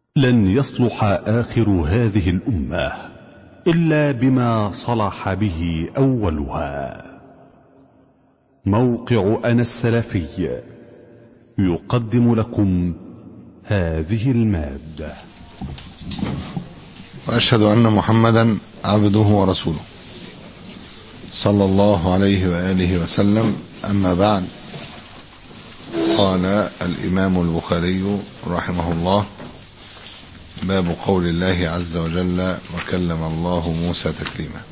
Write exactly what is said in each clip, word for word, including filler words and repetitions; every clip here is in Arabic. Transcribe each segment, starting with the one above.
لن يصلح آخر هذه الأمة إلا بما صلح به أولها. موقع أنا السلفي يقدم لكم هذه المادة. وأشهد أن محمدا عبده ورسوله صلى الله عليه وآله وسلم. أما بعد، قال الإمام البخاري رحمه الله: باب قول الله عز وجل: وكلم الله موسى تكليما.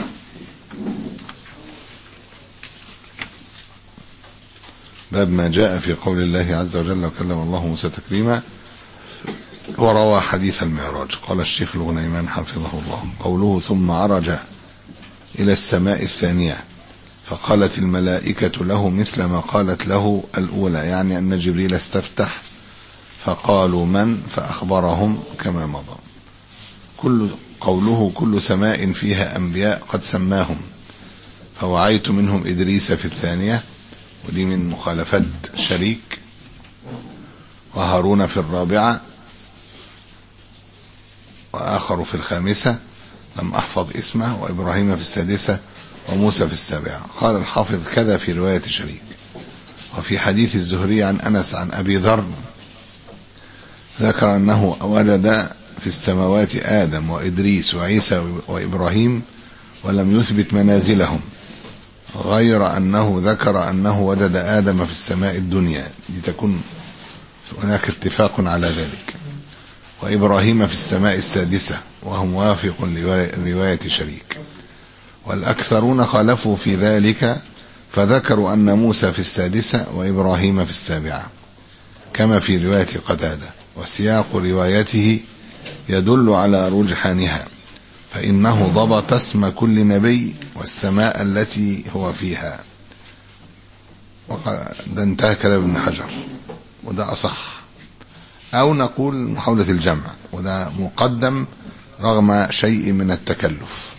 باب ما جاء في قول الله عز وجل: وكلم الله موسى تكليما. وروى حديث المعراج. قال الشيخ الغنيمان حفظه الله: قوله ثم عرج إلى السماء الثانية فقالت الملائكة له مثل ما قالت له الأولى، يعني أن جبريل استفتح فقالوا من، فأخبرهم كما مضى. كل قوله كل سماء فيها أنبياء قد سماهم، فوعيت منهم إدريس في الثانية، ودي من مخالفات شريك، وهارون في الرابعة، وآخر في الخامسة لم أحفظ اسمه، وإبراهيم في السادسة، وموسى في السابعة. قال الحافظ: كذا في رواية شريك. وفي حديث الزهري عن أنس عن أبي ذر ذكر أنه وجد في السماوات آدم وإدريس وعيسى وإبراهيم ولم يثبت منازلهم، غير أنه ذكر أنه وجد آدم في السماء الدنيا، لتكون هناك اتفاق على ذلك، وإبراهيم في السماء السادسة، وهو موافق لرواية شريك. والأكثرون خالفوا في ذلك، فذكروا أن موسى في السادسة وإبراهيم في السابعة كما في رواية قتادة، وسياق روايته يدل على رجحانها، فإنه ضبط اسم كل نبي والسماء التي هو فيها. ده انتهى كلام ابن حجر، وده أصح، أو نقول محاولة الجمع، وده مقدم رغم شيء من التكلف.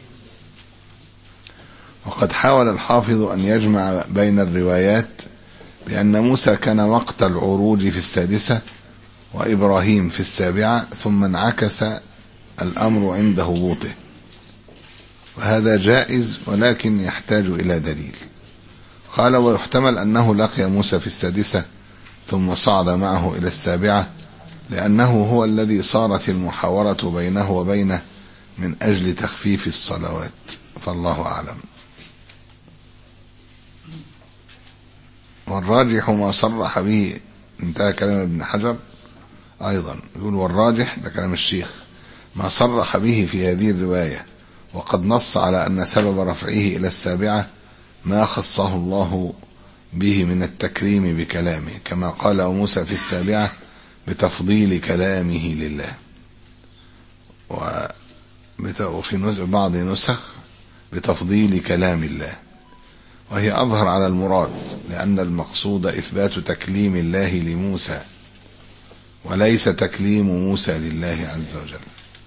وقد حاول الحافظ أن يجمع بين الروايات بأن موسى كان وقت العروج في السادسة وإبراهيم في السابعة، ثم انعكس الأمر عند هبوطه، وهذا جائز ولكن يحتاج إلى دليل. قال: ويحتمل أنه لقي موسى في السادسة ثم صعد معه إلى السابعة، لأنه هو الذي صارت المحاورة بينه وبينه من أجل تخفيف الصلوات، فالله أعلم. والراجح ما صرح به، انتهى كلام ابن حجر أيضا، يقول: والراجح، ده كلام الشيخ، ما صرح به في هذه الرواية، وقد نص على أن سبب رفعه إلى السابعة ما خصه الله به من التكريم بكلامه، كما قال: وموسى في السابعة بتفضيل كلامه لله. وفي بعض نسخ بتفضيل كلام الله، وهي أظهر على المراد، لأن المقصود إثبات تكليم الله لموسى، وليس تكليم موسى لله عز وجل.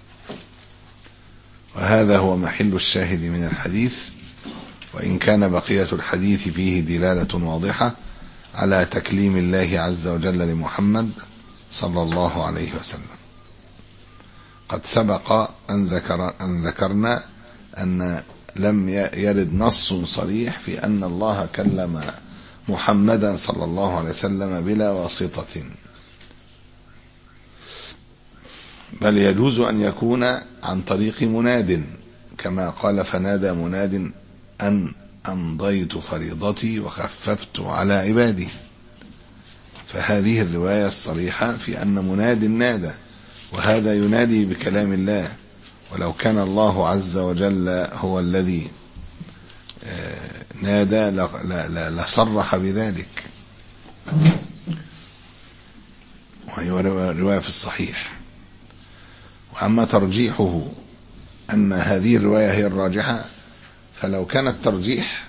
وهذا هو محل الشاهد من الحديث، وإن كان بقية الحديث فيه دلالة واضحة على تكليم الله عز وجل لمحمد صلى الله عليه وسلم. قد سبق أن, ذكر أن ذكرنا أن لم يرد نص صريح في أن الله كلم محمدا صلى الله عليه وسلم بلا واسطة، بل يجوز أن يكون عن طريق مناد، كما قال: فنادى مناد أن أمضيت فريضتي وخففت على عبادي. فهذه الرواية الصريحة في أن مناد نادى، وهذا ينادي بكلام الله، ولو كان الله عز وجل هو الذي نادى لصرح بذلك، وهي رواية في الصحيح. وأما ترجيحه أن هذه الرواية هي الراجحة، فلو كان الترجيح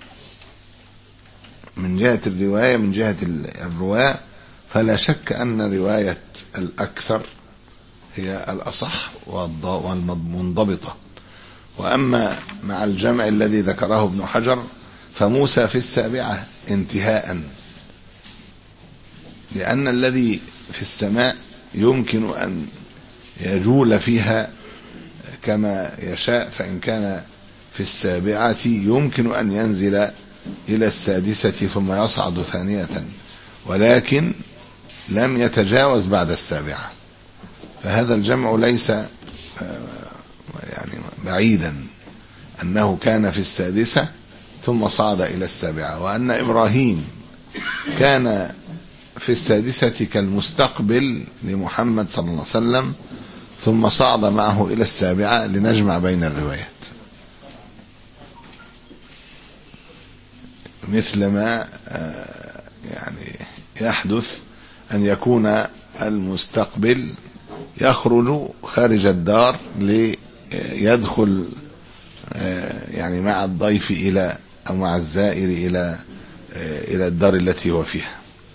من جهة الرواية من جهة الرواة، فلا شك أن رواية الأكثر هي الأصح والمنضبطة. وأما مع الجمع الذي ذكره ابن حجر، فموسى في السابعة انتهاء، لأن الذي في السماء يمكن أن يجول فيها كما يشاء، فإن كان في السابعة يمكن أن ينزل إلى السادسة ثم يصعد ثانية، ولكن لم يتجاوز بعد السابعة. فهذا الجمع ليس يعني بعيدا، أنه كان في السادسة ثم صعد إلى السابعة، وأن إبراهيم كان في السادسة كالمستقبل لمحمد صلى الله عليه وسلم ثم صعد معه إلى السابعة، لنجمع بين الروايات. مثل ما يعني يحدث أن يكون المستقبل يخرج خارج الدار ليدخل يعني مع الضيف إلى أو مع الزائر إلى إلى الدار التي هو فيها.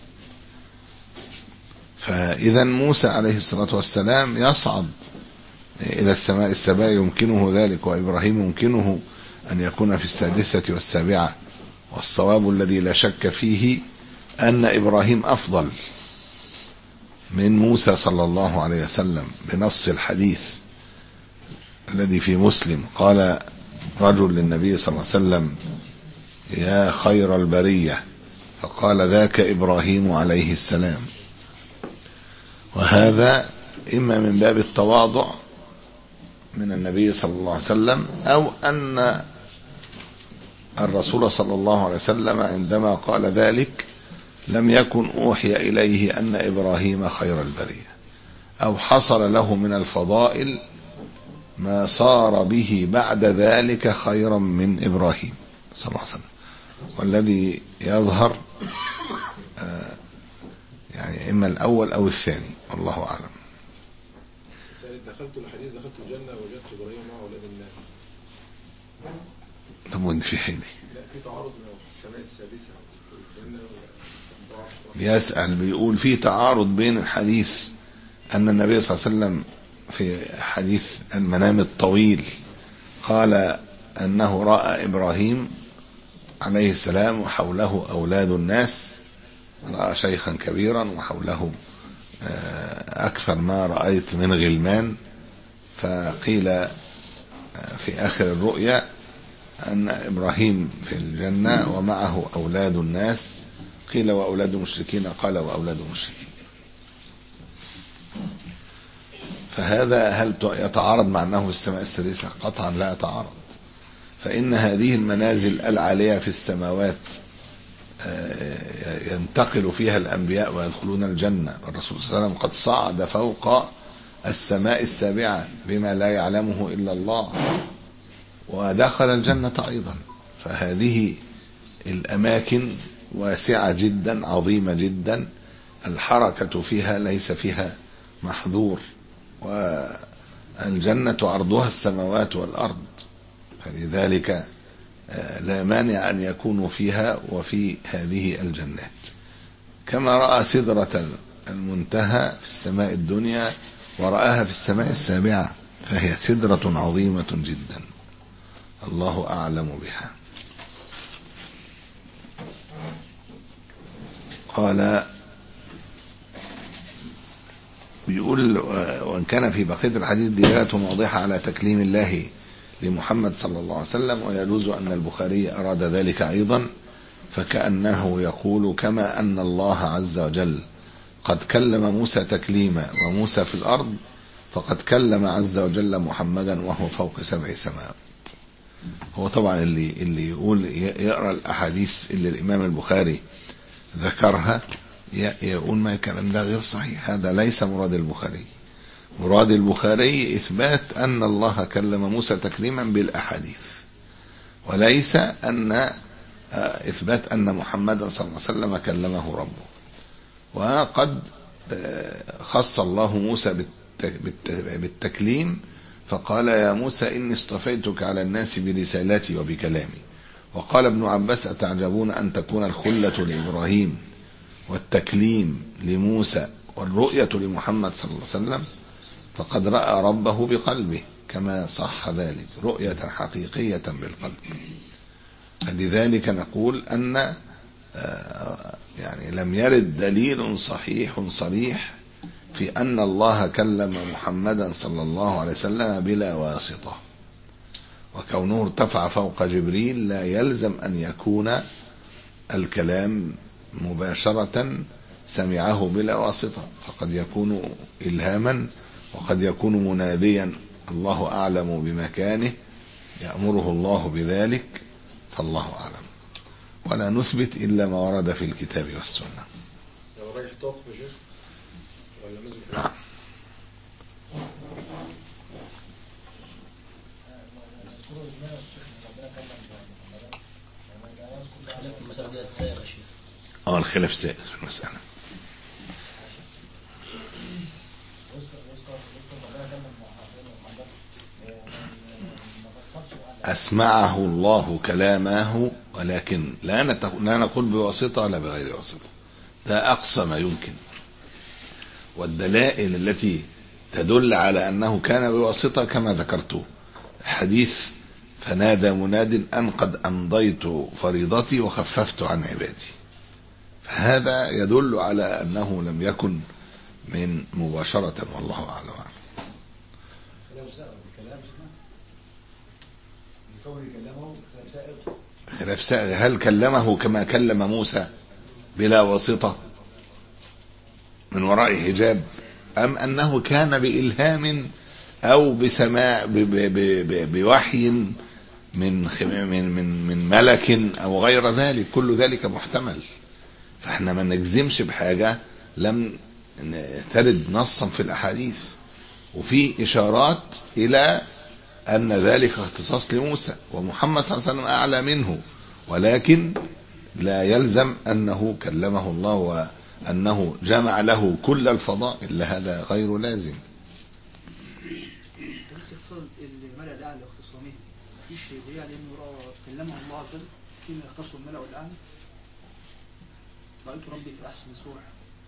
فإذا موسى عليه الصلاة والسلام يصعد إلى السماء السبع يمكنه ذلك، وإبراهيم يمكنه أن يكون في السادسة والسابعة. والصواب الذي لا شك فيه أن إبراهيم أفضل من موسى صلى الله عليه وسلم، بنص الحديث الذي في مسلم. قال رجل للنبي صلى الله عليه وسلم: يا خير البرية، فقال: ذاك إبراهيم عليه السلام. وهذا إما من باب التواضع من النبي صلى الله عليه وسلم، أو أن الرسول صلى الله عليه وسلم عندما قال ذلك لم يكن أوحي إليه أن إبراهيم خير البرية، أو حصل له من الفضائل ما صار به بعد ذلك خيرا من إبراهيم صلى الله عليه وسلم. والذي يظهر يعني إما الأول أو الثاني، والله أعلم. دخلت الحديث دخلت الجنة وجدت إبراهيم مع أولاد الناس. طب وين في حيلي؟ لا، في تعارض من السماء السادسة والجنة. بيسأل بيقول في تعارض بين الحديث أن النبي صلى الله عليه وسلم في حديث المنام الطويل قال أنه رأى إبراهيم عليه السلام وحوله أولاد الناس، رأى شيخا كبيرا وحوله أكثر ما رأيت من غلمان. فقيل في آخر الرؤيا أن إبراهيم في الجنة ومعه أولاد الناس. قيل وأولاد المشركين، قال وأولاد المشركين. فهذا هل يتعارض مع أنه في السماء السادسة؟ قطعا لا يتعارض، فإن هذه المنازل العالية في السماوات ينتقل فيها الأنبياء ويدخلون الجنة. الرسول صلى الله عليه وسلم قد صعد فوق السماء السابعة بما لا يعلمه إلا الله، ودخل الجنة أيضا. فهذه الأماكن واسعة جدا، عظيمة جدا، الحركة فيها ليس فيها محظور، والجنة عرضها السماوات والأرض، فلذلك لا مانع أن يكونوا فيها وفي هذه الجنات. كما رأى سدرة المنتهى في السماء الدنيا ورآها في السماء السابعة، فهي سدرة عظيمة جدا، الله أعلم بها. قال بيقول: وإن كان في بقية الحديث دلالة واضحة على تكليم الله لمحمد صلى الله عليه وسلم، ويجوز أن البخاري أراد ذلك أيضا، فكأنه يقول: كما أن الله عز وجل قد كلم موسى تكليما وموسى في الأرض، فقد كلم عز وجل محمدا وهو فوق سبع سماوات. هو طبعا اللي اللي يقول يقرأ الأحاديث اللي الإمام البخاري ذكرها يقول ما الكلام ده غير صحيح، هذا ليس مراد البخاري. مراد البخاري إثبات أن الله كلم موسى تكليما بالأحاديث، وليس أن إثبات أن محمدا صلى الله عليه وسلم كلمه ربه. وقد خص الله موسى بالتكليم فقال: يا موسى إني اصطفيتك على الناس برسالتي وبكلامي. وقال ابن عباس: أتعجبون أن تكون الخلة لإبراهيم والتكليم لموسى والرؤية لمحمد صلى الله عليه وسلم؟ فقد رأى ربه بقلبه كما صح ذلك، رؤية حقيقية بالقلب. فلذلك نقول أن يعني لم يرد دليل صحيح صريح في أن الله كلم محمدا صلى الله عليه وسلم بلا واسطة، وكونه ارتفع فوق جبريل لا يلزم أن يكون الكلام مباشرة سمعه بلا واسطة، فقد يكون إلهاما وقد يكون مناديا الله أعلم بمكانه يأمره الله بذلك، فالله أعلم. ولا نثبت إلا ما ورد في الكتاب والسنة. لو رايح توقف يا شيخ ولا نزل؟ نعم. اه الخلاف سائر في المسألة. أسمعه الله كلامه، ولكن لا لا نقول بواسطة ولا بغير واسطة، ده أقصى ما يمكن. والدلائل التي تدل على أنه كان بواسطة كما ذكرت حديث فنادى مناد أن قد أمضيت فريضتي وخففت عن عبادي، فهذا يدل على أنه لم يكن من مباشرة، والله أعلم. خلاف سائغ، هل كلمه كما كلم موسى بلا واسطة من وراء حجاب، أم أنه كان بإلهام أو بسماع بوحي من من من من ملك أو غير ذلك؟ كل ذلك محتمل، فاحنا ما نجزمش بحاجة لم ترد نصا في الأحاديث. وفي إشارات إلى أن ذلك اختصاص لموسى، ومحمد صلى الله عليه وسلم أعلى منه، ولكن لا يلزم أنه كلمه الله وأنه جمع له كل الفضائل، هذا غير لازم. الملأ الأعلى اختصامه مفيش دليل على إنه كلمه الله عز وجل فيما يختص الملأ الأعلى؟ رأيت ربي في أحسن صورة.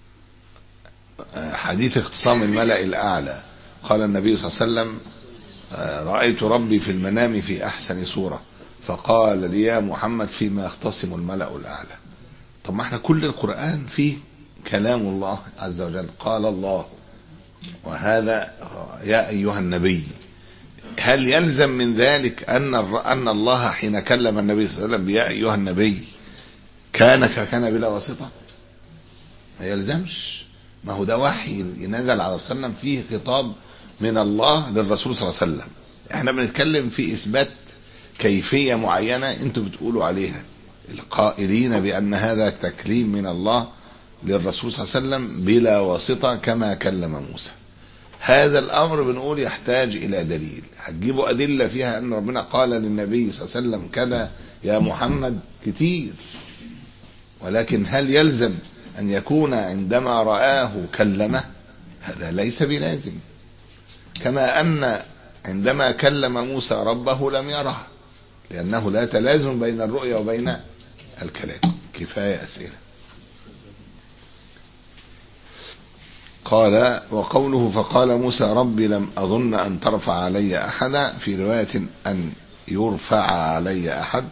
حديث اختصام الملأ الأعلى قال النبي صلى الله عليه وسلم رأيت ربي في المنام في أحسن صورة، فقال لي يا محمد فيما يختصم الملأ الأعلى. طب ما احنا كل القرآن فيه كلام الله عز وجل، قال الله، وهذا يا أيها النبي. هل يلزم من ذلك أن أن الله حين كلم النبي صلى الله عليه وسلم يا أيها النبي كان كان بلا واسطة؟ ما يلزمش، ما هو ده وحي ينزل على رسول الله فيه خطاب من الله للرسول صلى الله عليه وسلم. احنا بنتكلم في إثبات كيفية معينة انتوا بتقولوا عليها، القائلين بأن هذا تكليم من الله للرسول صلى الله عليه وسلم بلا واسطة كما كلم موسى. هذا الأمر بنقول يحتاج إلى دليل. هتجيبوا أدلة فيها أن ربنا قال للنبي صلى الله عليه وسلم كذا يا محمد كتير، ولكن هل يلزم أن يكون عندما رآه كلمه؟ هذا ليس بلازم. كما أن عندما كلم موسى ربه لم يره، لأنه لا تلازم بين الرؤيا وبين الكلام. كفاية أسئلة. قال وقوله فقال موسى ربي لم أظن أن ترفع علي أحدا، في رواية أن يرفع علي أحد.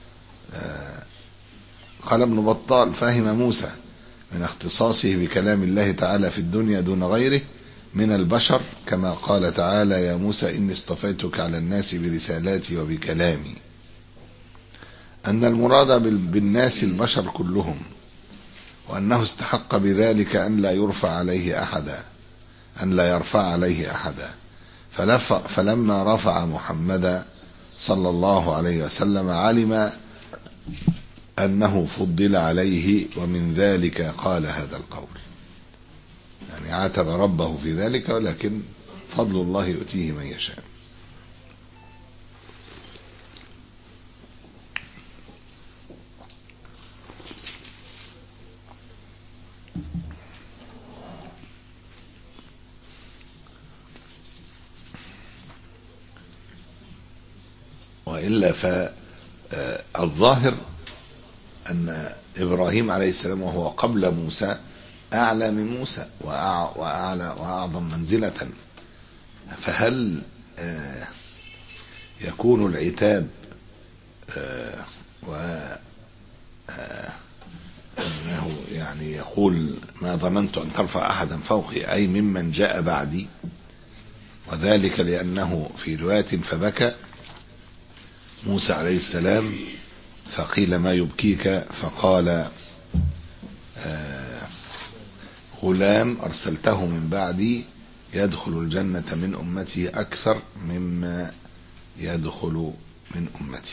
قال ابن بطال فهم موسى من اختصاصه بكلام الله تعالى في الدنيا دون غيره من البشر، كما قال تعالى يا موسى إني اصطفيتك على الناس برسالاتي وبكلامي، أن المراد بالناس البشر كلهم، وأنه استحق بذلك أن لا يرفع عليه أحدا أن لا يرفع عليه أحدا فلما رفع محمدا صلى الله عليه وسلم علم أنه فضل عليه، ومن ذلك قال هذا القول. يعني عاتب ربه في ذلك، ولكن فضل الله يؤتيه من يشاء. وإلا فالظاهر أن إبراهيم عليه السلام وهو قبل موسى أعلى من موسى وأعلى وأعظم منزلة، فهل يكون العتاب وأنه يعني يقول ما ظننت أن ترفع أحدا فوقي، أي ممن جاء بعدي، وذلك لأنه في رواية فبكى موسى عليه السلام فقيل ما يبكيك، فقال آه غلام أرسلته من بعدي يدخل الجنة من أمتي أكثر مما يدخل من أمتي.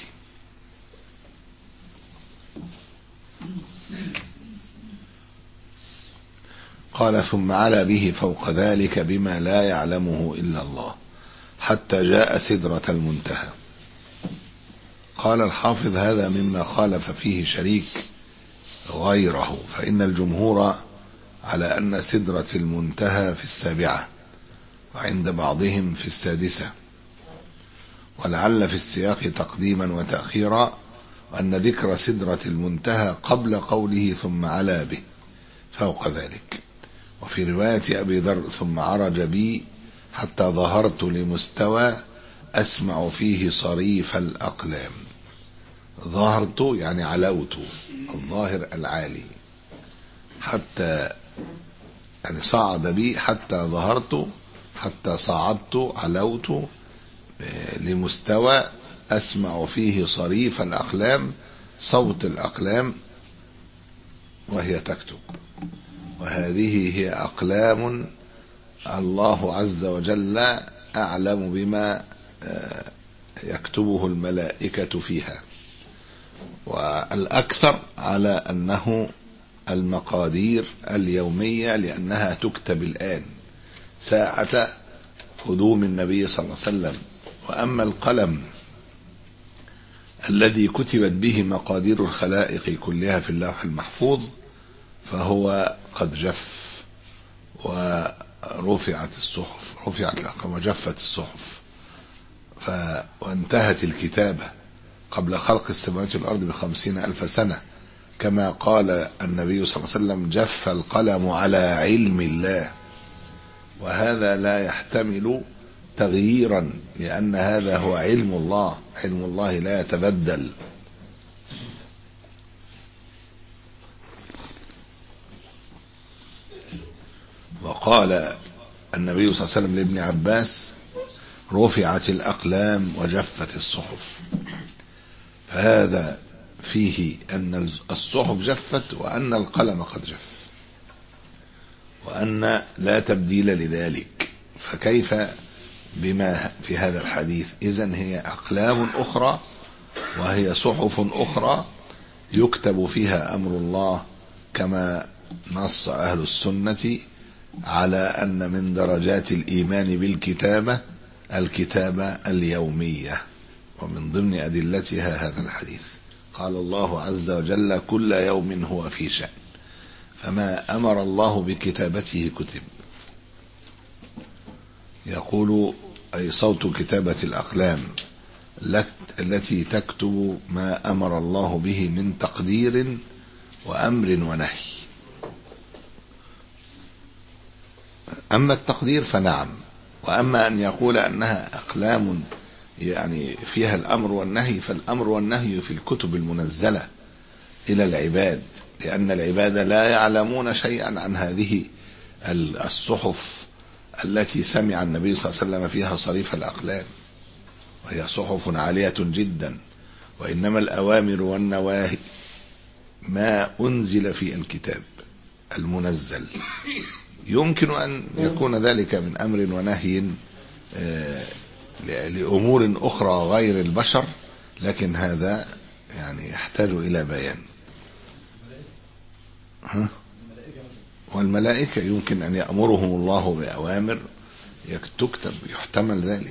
قال ثم علا به فوق ذلك بما لا يعلمه إلا الله حتى جاء سدرة المنتهى. قال الحافظ هذا مما خالف فيه شريك غيره، فإن الجمهور على أن سدرة المنتهى في السابعة، وعند بعضهم في السادسة، ولعل في السياق تقديما وتأخيرا، وأن ذكر سدرة المنتهى قبل قوله ثم علا به فوق ذلك. وفي رواية أبي ذر ثم عرج بي حتى ظهرت لمستوى أسمع فيه صريف الأقلام. ظهرت يعني علوت، الظاهر العالي، حتى يعني صعد بي حتى ظهرت، حتى صعدت علوت لمستوى أسمع فيه صريف الأقلام، صوت الأقلام وهي تكتب. وهذه هي أقلام الله عز وجل أعلم بما يكتبه الملائكة فيها، والأكثر على أنه المقادير اليومية، لأنها تكتب الآن ساعة قدوم النبي صلى الله عليه وسلم. وأما القلم الذي كتبت به مقادير الخلائق كلها في اللوح المحفوظ فهو قد جف ورفعت الصحف، رفعت الأقلام وجفت الصحف، ف... وانتهت الكتابة قبل خلق السماوات والأرض بخمسين ألف سنة، كما قال النبي صلى الله عليه وسلم جف القلم على علم الله. وهذا لا يحتمل تغييرا، لأن هذا هو علم الله، علم الله لا يتبدل. وقال النبي صلى الله عليه وسلم لابن عباس رفعت الأقلام وجفت الصحف، فهذا فيه أن الصحف جفت وأن القلم قد جف، وأن لا تبديل لذلك. فكيف بما في هذا الحديث؟ إذن هي أقلام أخرى وهي صحف أخرى يكتب فيها أمر الله، كما نص أهل السنة على أن من درجات الإيمان بالكتابة الكتابة اليومية، ومن ضمن أدلتها هذا الحديث. قال الله عز وجل كل يوم هو في شأن، فما أمر الله بكتابته كتب. يقول أي صوت كتابة الأقلام التي تكتب ما أمر الله به من تقدير وأمر ونهي. أما التقدير فنعم، وأما أن يقول أنها أقلام يعني فيها الأمر والنهي، فالأمر والنهي في الكتب المنزلة إلى العباد، لأن العباد لا يعلمون شيئا عن هذه الصحف التي سمع النبي صلى الله عليه وسلم فيها صريف الأقلام، وهي صحف عالية جدا. وإنما الأوامر والنواهي ما أنزل في الكتاب المنزل. يمكن أن يكون ذلك من أمر ونهي لأمور أخرى غير البشر، لكن هذا يعني يحتاج إلى بيان. ها؟ والملائكة يمكن أن يأمرهم الله بأوامر تكتب، يحتمل ذلك.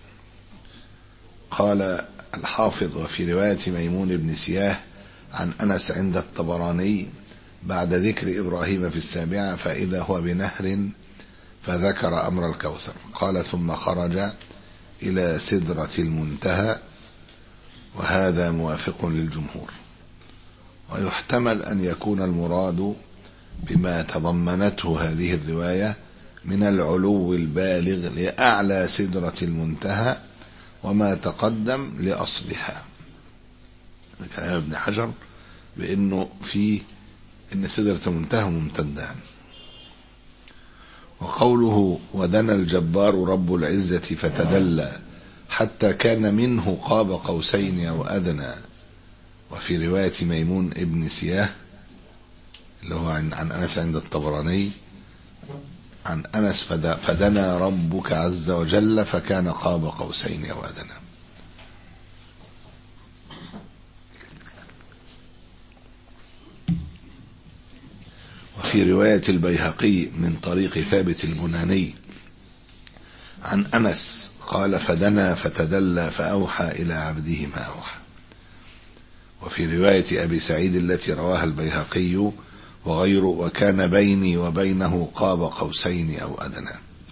قال الحافظ وفي رواية ميمون بن سياه عن أنس عند الطبراني بعد ذكر إبراهيم في السابعة فإذا هو بنهر فذكر أمر الكوثر. قال ثم خرج إلى سدرة المنتهى، وهذا موافق للجمهور. ويحتمل أن يكون المراد بما تضمنته هذه الرواية من العلو البالغ لأعلى سدرة المنتهى وما تقدم لأصلها. كلام ابن حجر بأنه في إن سدرة المنتهى ممتدة. وقوله ودنا الجبار رب العزة فتدلى حتى كان منه قاب قوسين أو أدنى. وفي رواية ميمون ابن سياه اللي هو عن, عن أنس عند الطبراني عن أنس فدنا ربك عز وجل فكان قاب قوسين أو أدنى. وفي رواية البيهقي من طريق ثابت البناني عن أنس قال فدنا فتدلى فأوحى إلى عبده ما أوحى. وفي رواية أبي سعيد التي رواها البيهقي وغيره وكان بيني وبينه قاب قوسين أو أدنى.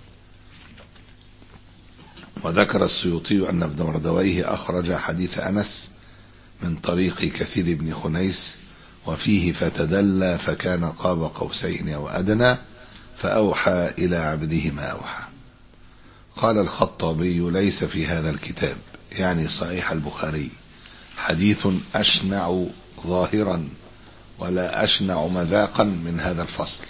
وذكر السيوطي أن ابن مردويه أخرج حديث أنس من طريق كثير بن خنيس وفيه فتدلى فكان قاب قوسين أو أدنى فأوحى إلى عبده ما أوحى. قال الخطابي ليس في هذا الكتاب يعني صحيح البخاري حديث أشنع ظاهرا ولا أشنع مذاقا من هذا الفصل،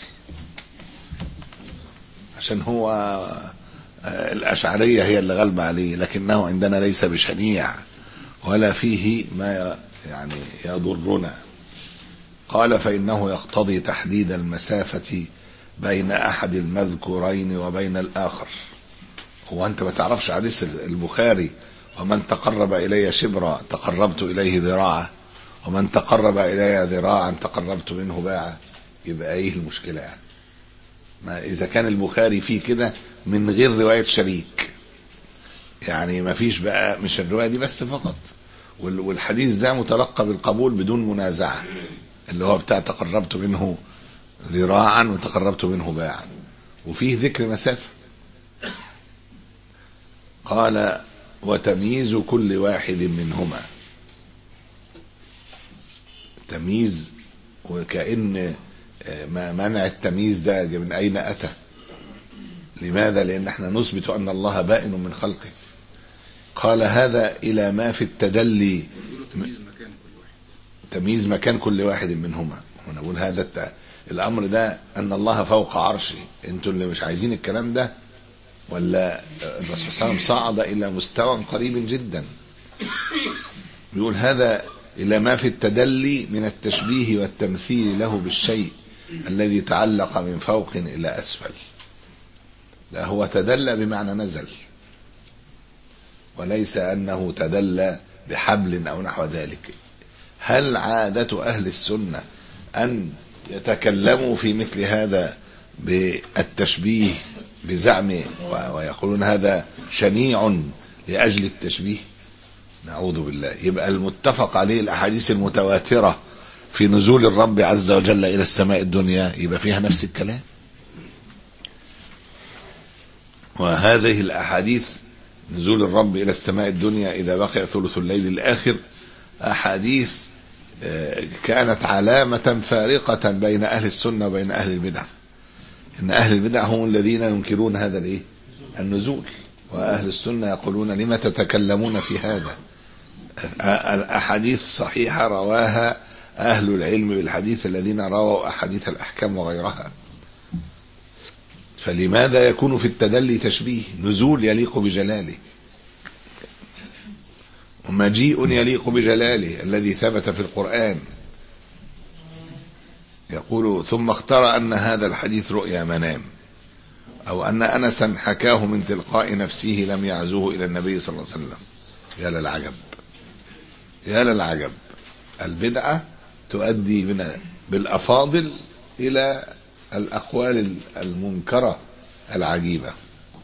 عشان هو الأشعرية هي اللي غلب عليه، لكنه عندنا ليس بشنيع ولا فيه ما يعني يضرنا. قال فإنه يقتضي تحديد المسافة بين أحد المذكورين وبين الآخر. هو أنت ما تعرفش حديث البخاري ومن تقرب إلي شبرا تقربت إليه ذراعا ومن تقرب إلي ذراعا تقربت منه باعا؟ يبقى إيه المشكلة يعني؟ ما إذا كان البخاري فيه كده من غير رواية شريك، يعني ما فيش بقى مش الرواية دي بس فقط، والحديث ده متلقى بالقبول بدون منازعة اللي هو بتاع تقربت منه ذراعا وتقربت منه باعا، وفيه ذكر مسافة. قال وتمييز كل واحد منهما، تمييز وكأن ما منع التمييز ده من أين أتى؟ لماذا؟ لأن احنا نثبت أن الله بائن من خلقه. قال هذا إلى ما في التدلي تمييز مكان كل واحد منهما. وانا اقول هذا الت... الامر ده ان الله فوق عرشه، انتوا اللي مش عايزين الكلام ده، ولا الرسول صلى الله عليه وسلم صعد الى مستوى قريب جدا. بيقول هذا الى ما في التدلي من التشبيه والتمثيل له بالشيء الذي تعلق من فوق الى اسفل. لا، هو تدلى بمعنى نزل، وليس انه تدلى بحبل او نحو ذلك. هل عادة أهل السنة أن يتكلموا في مثل هذا بالتشبيه بزعم ويقولون هذا شنيع لأجل التشبيه؟ نعوذ بالله. يبقى المتفق عليه الأحاديث المتواترة في نزول الرب عز وجل إلى السماء الدنيا يبقى فيها نفس الكلام. وهذه الأحاديث نزول الرب إلى السماء الدنيا إذا بقي ثلث الليل الآخر أحاديث كانت علامة فارقة بين أهل السنة وبين أهل البدع. إن أهل البدع هم الذين ينكرون هذا الإيه؟ النزول، وأهل السنة يقولون لما تتكلمون في هذا؟ الأحاديث صحيحة رواها أهل العلم بالحديث الذين رووا أحاديث الأحكام وغيرها، فلماذا يكون في التدلي تشبيه؟ نزول يليق بجلاله، ومجيء يليق بجلاله الذي ثبت في القرآن. يقول ثم اختار أن هذا الحديث رؤيا منام، أو أن أنسا حكاه من تلقاء نفسه لم يعزوه إلى النبي صلى الله عليه وسلم. يا للعجب، يا للعجب. البدعة تؤدي بنا بالأفاضل إلى الأقوال المنكرة العجيبة.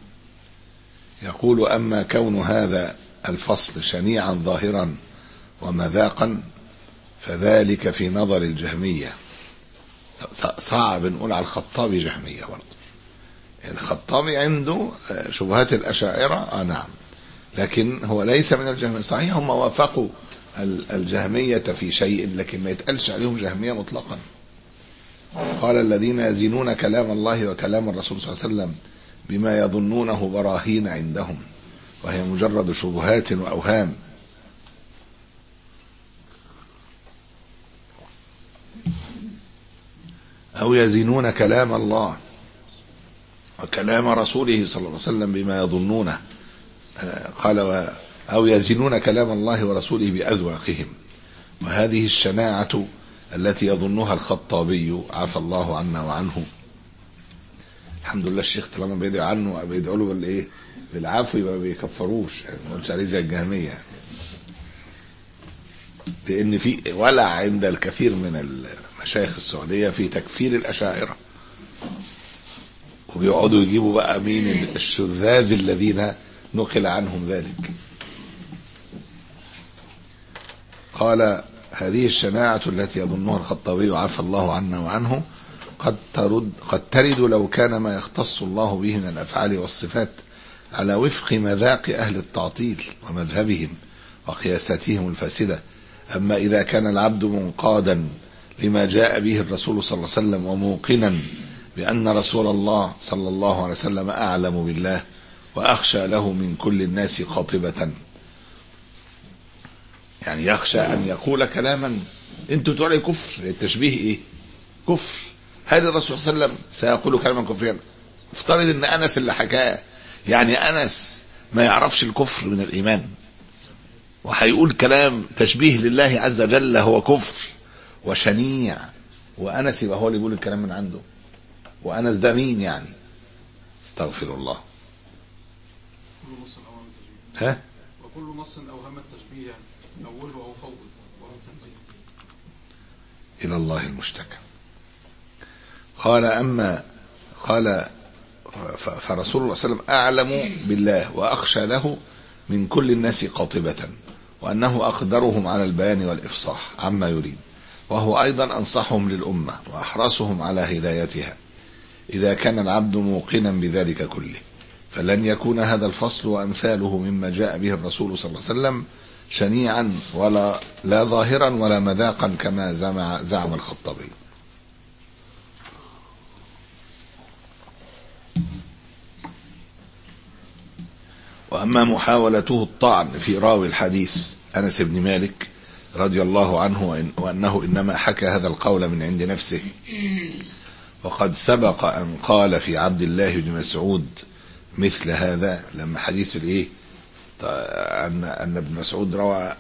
يقول أما كون هذا الفصل شنيعا ظاهرا ومذاقا فذلك في نظر الجهمية. صعب نقول على الخطابي جهمية برضه، الخطابي عنده شبهات الأشاعرة آه نعم، لكن هو ليس من الجهمية. صحيح هم وافقوا الجهمية في شيء، لكن ما يتقالش عليهم جهمية مطلقا. قال الذين يزنون كلام الله وكلام الرسول صلى الله عليه وسلم بما يظنونه براهين عندهم وهي مجرد شبهات وأوهام. أو يزنون كلام الله وكلام رسوله صلى الله عليه وسلم بما يظنونه، قال أو يزنون كلام الله ورسوله بأذواقهم. وهذه الشناعة التي يظنها الخطابي عفى الله عنا وعنه. الحمد لله الشيخ طالما بيدعوا عنه بيدعوا له بالايه بالعفو يبقى ما بيكفروش، يعني ما قلتش عليه زي الجهميه، لان في ولع عند الكثير من المشايخ السعوديه في تكفير الاشاعره، وبيقعدوا يجيبوا بقى مين الشذاذ الذين نقل عنهم ذلك. قال هذه الشناعة التي يظنها الخطابي عفى الله عنا وعنه قد ترد قد ترد لو كان ما يختص الله به من الأفعال والصفات على وفق مذاق أهل التعطيل ومذهبهم وقياساتهم الفاسدة. أما إذا كان العبد منقادا لما جاء به الرسول صلى الله عليه وسلم وموقنا بأن رسول الله صلى الله عليه وسلم أعلم بالله وأخشى له من كل الناس قاطبة، يعني يخشى أن يقول كلاما أنتم تقولوا عليه كفر، التشبيه إيه؟ كفر. هل الرسول صلى الله عليه وسلم سيقول كلاما كفريا؟ افترض أن أنس اللي حكاه، يعني أنس ما يعرفش الكفر من الإيمان وهيقول كلام تشبيه لله عز وجل هو كفر وشنيع، وأنس يبقى هو اللي يقول الكلام من عنده، وأنس ده مين يعني؟ استغفر الله. كل نص أوهم التشبيه. ها؟ وكل نص أوهم التشبيه يعني أوله أو فوض وهو التنزيل. إلى الله المشتكى. قال أما قال فرسول الله صلى الله عليه وسلم أعلم بالله وأخشى له من كل الناس قاطبة، وأنه أقدرهم على البيان والإفصاح عما يريد، وهو أيضا أنصحهم للأمة وأحرصهم على هدايتها. إذا كان العبد موقنا بذلك كله فلن يكون هذا الفصل وأمثاله مما جاء به الرسول صلى الله عليه وسلم شنيعا ولا لا ظاهرا ولا مذاقا كما زعم, زعم الخطابي. وأما محاولته الطعن في راوي الحديث أنس بن مالك رضي الله عنه وأنه إنما حكى هذا القول من عند نفسه، وقد سبق أن قال في عبد الله بن مسعود مثل هذا لما حديث الإيه أن أن ابن مسعود روى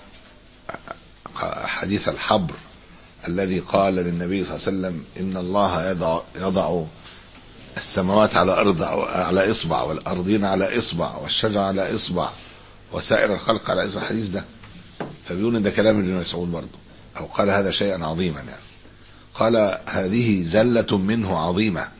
حديث الحبر الذي قال للنبي صلى الله عليه وسلم إن الله يضع, يضع السماوات على أرض على إصبع والأرضين على إصبع والشجر على إصبع وسائر الخلق على إصبع. الحديث ده فبيقول إن ده كلام ابن مسعود برضه، أو قال هذا شيئا عظيما يعني. قال هذه زلة منه عظيمة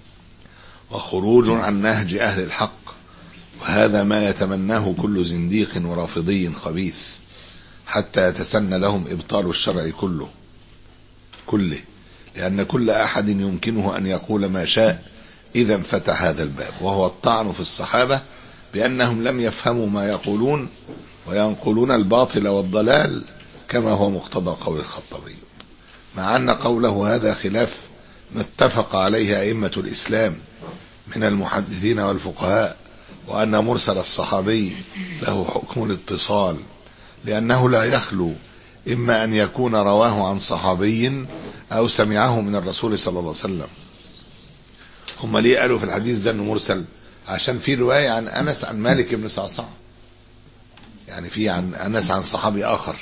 وخروج عن نهج أهل الحق، وهذا ما يتمناه كل زنديق ورافضي خبيث حتى يتسنى لهم إبطال الشرع كله كله لأن كل أحد يمكنه أن يقول ما شاء إذا فتح هذا الباب، وهو الطعن في الصحابة بأنهم لم يفهموا ما يقولون وينقلون الباطل والضلال كما هو مقتضى قول الخطابي، مع أن قوله هذا خلاف ما اتفق عليه أئمة الإسلام من المحدثين والفقهاء، وأن مرسل الصحابي له حكم الاتصال، لأنه لا يخلو إما أن يكون رواه عن صحابي أو سمعه من الرسول صلى الله عليه وسلم. هم ليه قالوا في الحديث ده أنه مرسل؟ عشان في رواية عن أنس عن مالك بن صعصع، يعني في عن أنس عن صحابي آخر،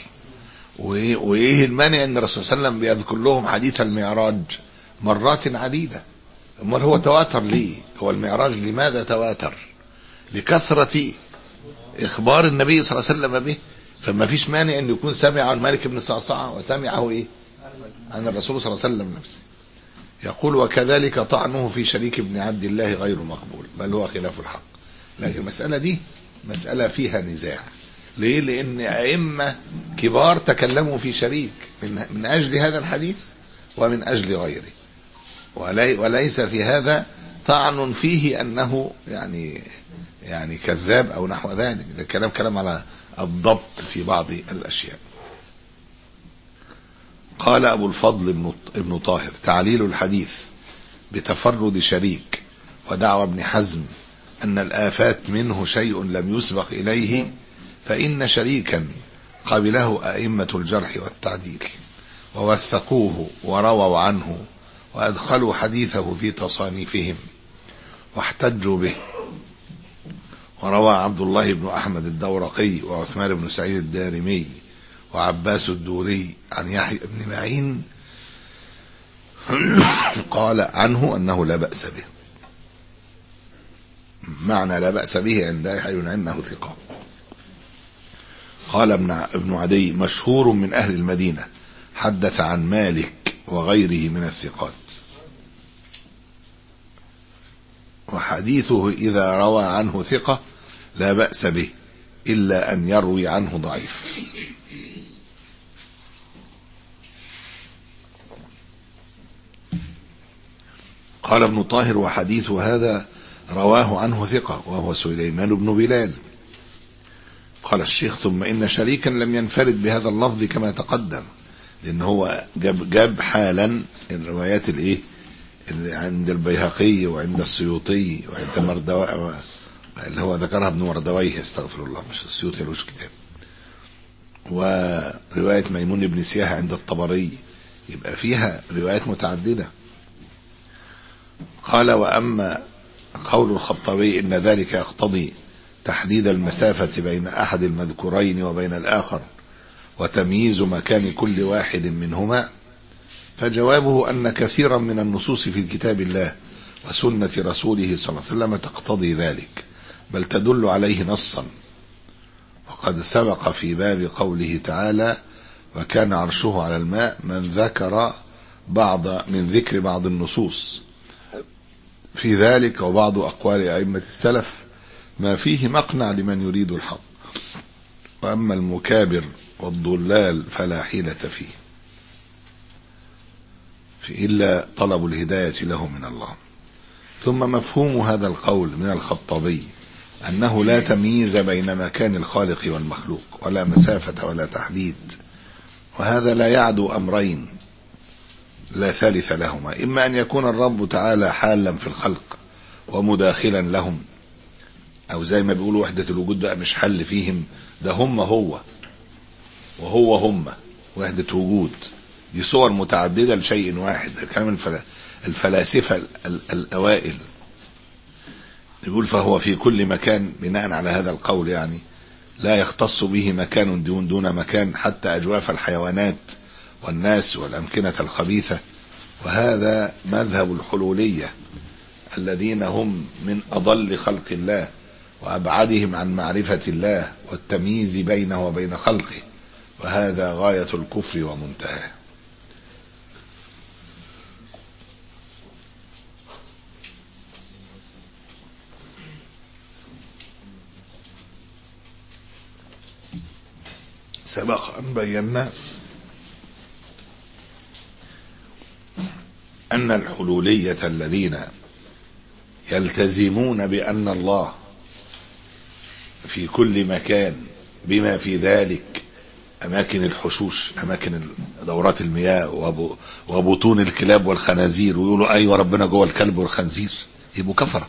وإيه المانع أن الرسول صلى الله عليه وسلم بيذكر لهم حديث المعراج مرات عديدة؟ أمال هو تواتر ليه؟ هو المعراج لماذا تواتر؟ لكثرة إخبار النبي صلى الله عليه وسلم به، فما فيش مانع أن يكون سمع عن مالك بن صعصع وسمعه إيه؟ عن الرسول صلى الله عليه وسلم نفسه. يقول وكذلك طعنه في شريك بن عبد الله غير مقبول، بل هو خلاف الحق. لكن المسألة دي مسألة فيها نزاع. ليه؟ لأن أئمة كبار تكلموا في شريك من أجل هذا الحديث ومن أجل غيره، وليس في هذا طعن فيه أنه يعني يعني كذاب أو نحو ذلك. الكلام كلام على الضبط في بعض الأشياء. قال أبو الفضل ابن طاهر تعليل الحديث بتفرد شريك ودعوى ابن حزم أن الآفات منه شيء لم يسبق إليه، فإن شريكا قبله أئمة الجرح والتعديل ووثقوه ورووا عنه وأدخلوا حديثه في تصانيفهم واحتجوا به. وروى عبد الله بن أحمد الدورقي وعثمان بن سعيد الدارمي وعباس الدوري عن يحيى بن معين قال عنه أنه لا بأس به. معنى لا بأس به عند يحيى بن أنه ثقة. قال ابن عدي مشهور من أهل المدينة، حدث عن مالك وغيره من الثقات، وحديثه إذا روى عنه ثقة لا بأس به إلا أن يروي عنه ضعيف. قال ابن طاهر وحديث هذا رواه عنه ثقة وهو سليمان بن بلال. قال الشيخ ثم إن شريكا لم ينفرد بهذا اللفظ كما تقدم، لأن هو جاب, جاب حالا الروايات الايه عند البيهقي وعند السيوطي وعند مردوي اللي هو ذكرها ابن مردويه استغفر الله مش السيوطي لوش كتاب، ورواية ميمون بن سياح عند الطبري، يبقى فيها روايات متعددة. قال وأما قول الخطابي إن ذلك يقتضي تحديد المسافة بين أحد المذكورين وبين الآخر وتمييز مكان كل واحد منهما، فجوابه أن كثيرا من النصوص في كتاب الله وسنة رسوله صلى الله عليه وسلم تقتضي ذلك، بل تدل عليه نصا. وقد سبق في باب قوله تعالى وكان عرشه على الماء من ذكر بعض من ذكر بعض النصوص في ذلك وبعض أقوال أئمة السلف ما فيه مقنع لمن يريد الحق، وأما المكابر والضلال فلا حيلة فيه في إلا طلب الهداية له من الله. ثم مفهوم هذا القول من الخطابي أنه لا تمييز بين مكان الخالق والمخلوق ولا مسافة ولا تحديد، وهذا لا يعدو أمرين لا ثالث لهما، إما أن يكون الرب تعالى حالا في الخلق ومداخلا لهم، أو زي ما بيقولوا وحدة الوجود ده مش حل فيهم، ده هم هو وهو هم وحدة وجود، دي صور متعددة لشيء واحد. الكلام الفلاسفة الأوائل يقول فهو في كل مكان بناء على هذا القول، يعني لا يختص به مكان دون دون مكان، حتى أجواف الحيوانات والناس والأمكنة الخبيثة. وهذا مذهب الحلولية الذين هم من أضل خلق الله وأبعدهم عن معرفة الله والتمييز بينه وبين خلقه، وهذا غاية الكفر ومنتهاه. سبق أن بينا أن الحلولية الذين يلتزمون بأن الله في كل مكان بما في ذلك أماكن الحشوش، أماكن دورات المياه وبطون الكلاب والخنازير، ويقولوا أيوة ربنا جوه الكلب والخنزير، يبقوا كفرة.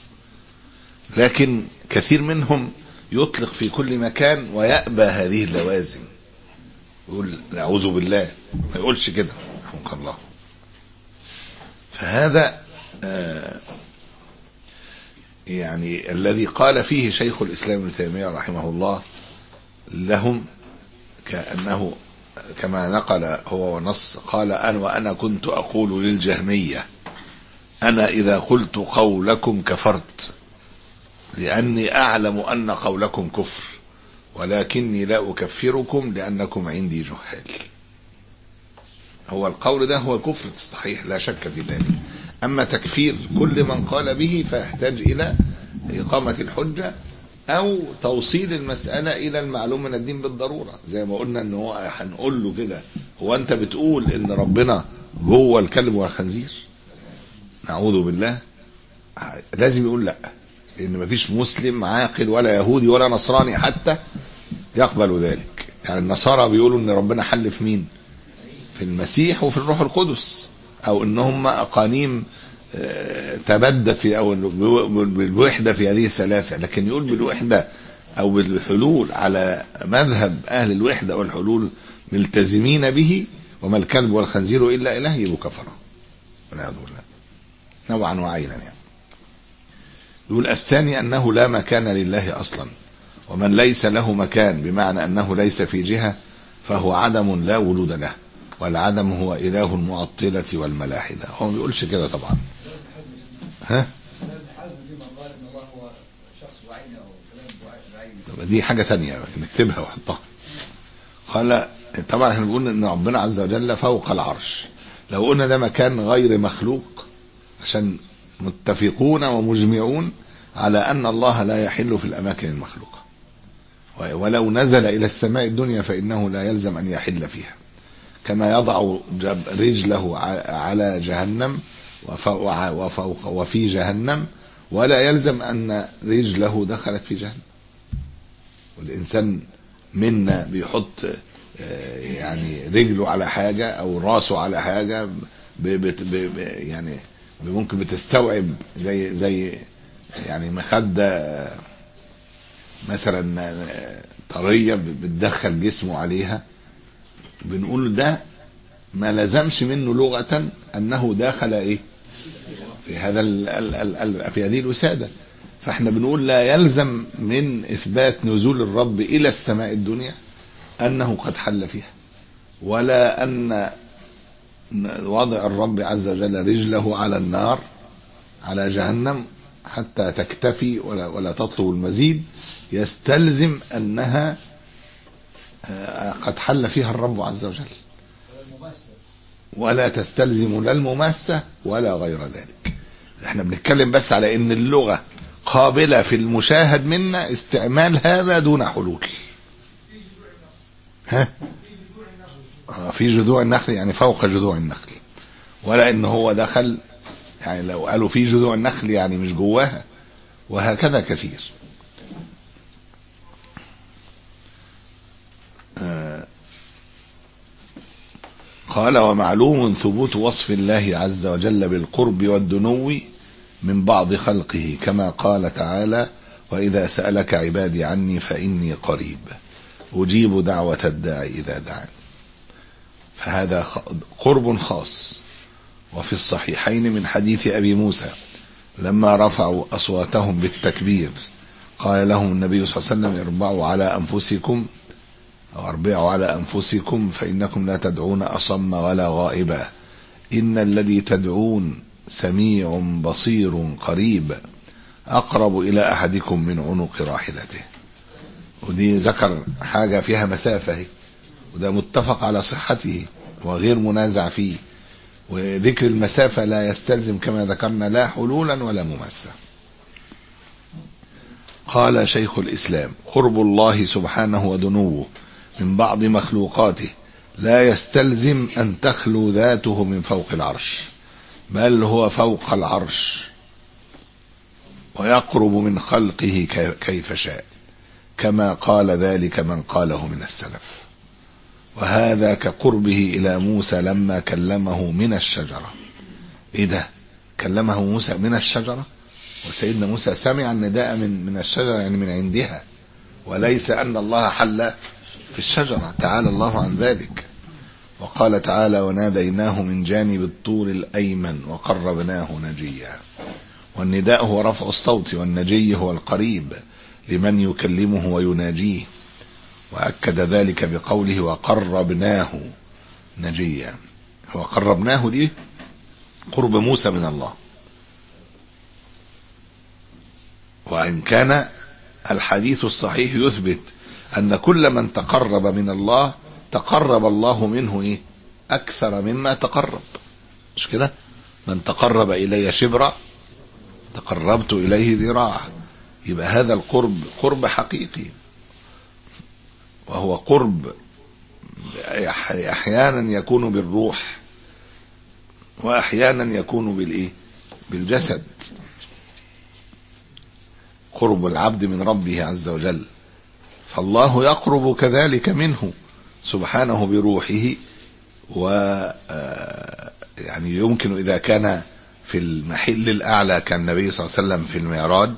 لكن كثير منهم يطلق في كل مكان ويأبى هذه اللوازم، يقول نعوذ بالله، ما يقولش كده رحمك الله. فهذا آه يعني الذي قال فيه شيخ الإسلام ابن تيمية رحمه الله لهم كأنه كما نقل هو ونص، قال أنا وأنا كنت أقول للجهمية أنا إذا قلت قولكم كفرت لأني أعلم أن قولكم كفر، ولكني لا أكفركم لأنكم عندي جهال. هو القول ده هو كفر صحيح لا شك في ذلك، أما تكفير كل من قال به فيحتاج إلى إقامة الحجة أو توصيل المسألة إلى المعلوم من الدين بالضرورة. زي ما قلنا إن هو هنقول له كده، هو أنت بتقول إن ربنا جوه الكلب والخنزير؟ نعوذ بالله. لازم يقول لأ، لأن مفيش مسلم عاقل ولا يهودي ولا نصراني حتى يقبل ذلك. يعني النصارى بيقولوا إن ربنا حل في مين؟ في المسيح وفي الروح القدس، أو إنهم أقانيم تبدت في أو بالوحدة في هذه الثلاثة، لكن يقول بالوحدة أو بالحلول على مذهب أهل الوحدة والحلول ملتزمين به، وما الكلب والخنزير إلا إله، يبقوا كفرة. والعياذ بالله، نوعا وعينا يعني. يقول الثاني أنه لا مكان لله أصلا، ومن ليس له مكان بمعنى أنه ليس في جهة فهو عدم لا وجود له، والعدم هو إله المعطلة والملاحدة. هو ما بيقولش كده طبعا. ها؟ دي حاجة تانية نكتبها وحطها. قال طبعا احنا بنقول ان ربنا عز وجل فوق العرش، لو قلنا ده مكان غير مخلوق عشان متفقون ومجمعون على ان الله لا يحل في الاماكن المخلوقة، ولو نزل الى السماء الدنيا فانه لا يلزم ان يحل فيها، كما يضع رجله على جهنم وفوق وفي جهنم ولا يلزم ان رجله دخلت في جهنم. والإنسان منا بيحط يعني رجله على حاجة أو راسه على حاجة ب ب يعني ممكن بتستوعب زي زي يعني مخدة مثلا طرية بتدخل جسمه عليها، بنقول ده ما لزمش منه لغة أنه داخل إيه في هذا ال ال ال في هذه الوسادة. فاحنا بنقول لا يلزم من إثبات نزول الرب إلى السماء الدنيا أنه قد حل فيها، ولا أن وضع الرب عز وجل رجله على النار على جهنم حتى تكتفي ولا, ولا تطلب المزيد يستلزم أنها قد حل فيها الرب عز وجل، ولا تستلزم لا المماسة ولا غير ذلك. احنا بنتكلم بس على ان اللغة قابلة في المشاهد منا استعمال هذا دون حلول. ها في جذوع النخل يعني فوق جذوع النخل، ولا ان هو دخل يعني لو قالوا في جذوع النخل يعني مش جواها، وهكذا كثير. آه قال ومعلوم ثبوت وصف الله عز وجل بالقرب والدنو من بعض خلقه، كما قال تعالى وإذا سألك عبادي عني فإني قريب أجيب دعوة الداعي إذا دعان. فهذا قرب خاص. وفي الصحيحين من حديث أبي موسى لما رفعوا أصواتهم بالتكبير قال لهم النبي صلى الله عليه وسلم اربعوا على أنفسكم أو اربعوا على أنفسكم فإنكم لا تدعون أصم ولا غائبا، إن الذي تدعون سميع بصير قريب أقرب إلى أحدكم من عنق راحلته. ودي ذكر حاجة فيها مسافة، وده متفق على صحته وغير منازع فيه. وذكر المسافة لا يستلزم كما ذكرنا لا حلولا ولا مماسة. قال شيخ الإسلام قرب الله سبحانه ودنوه من بعض مخلوقاته لا يستلزم أن تخلو ذاته من فوق العرش، بل هو فوق العرش ويقرب من خلقه كيف شاء، كما قال ذلك من قاله من السلف. وهذا كقربه إلى موسى لما كلمه من الشجرة. إيه ده؟ كلمه موسى من الشجرة، وسيدنا موسى سمع النداء من من الشجرة يعني من عندها، وليس أن الله حل في الشجرة، تعالى الله عن ذلك. وقال تعالى وناديناه من جانب الطور الأيمن وقربناه نجيا. والنداء هو رفع الصوت، والنجي هو القريب لمن يكلمه ويناجيه. وأكد ذلك بقوله وقربناه نجيا. وقربناه دي قرب موسى من الله. وإن كان الحديث الصحيح يثبت أن كل من تقرب من الله تقرب الله منه إيه؟ أكثر مما تقرب، مش كده؟ من تقرب إلي شبرا تقربت إليه ذراعا. يبقى هذا القرب قرب حقيقي، وهو قرب أحيانا يكون بالروح وأحيانا يكون بالإيه؟ بالجسد. قرب العبد من ربه عز وجل، فالله يقرب كذلك منه سبحانه بروحه. و يعني يمكن إذا كان في المحل الأعلى كان النبي صلى الله عليه وسلم في المعراج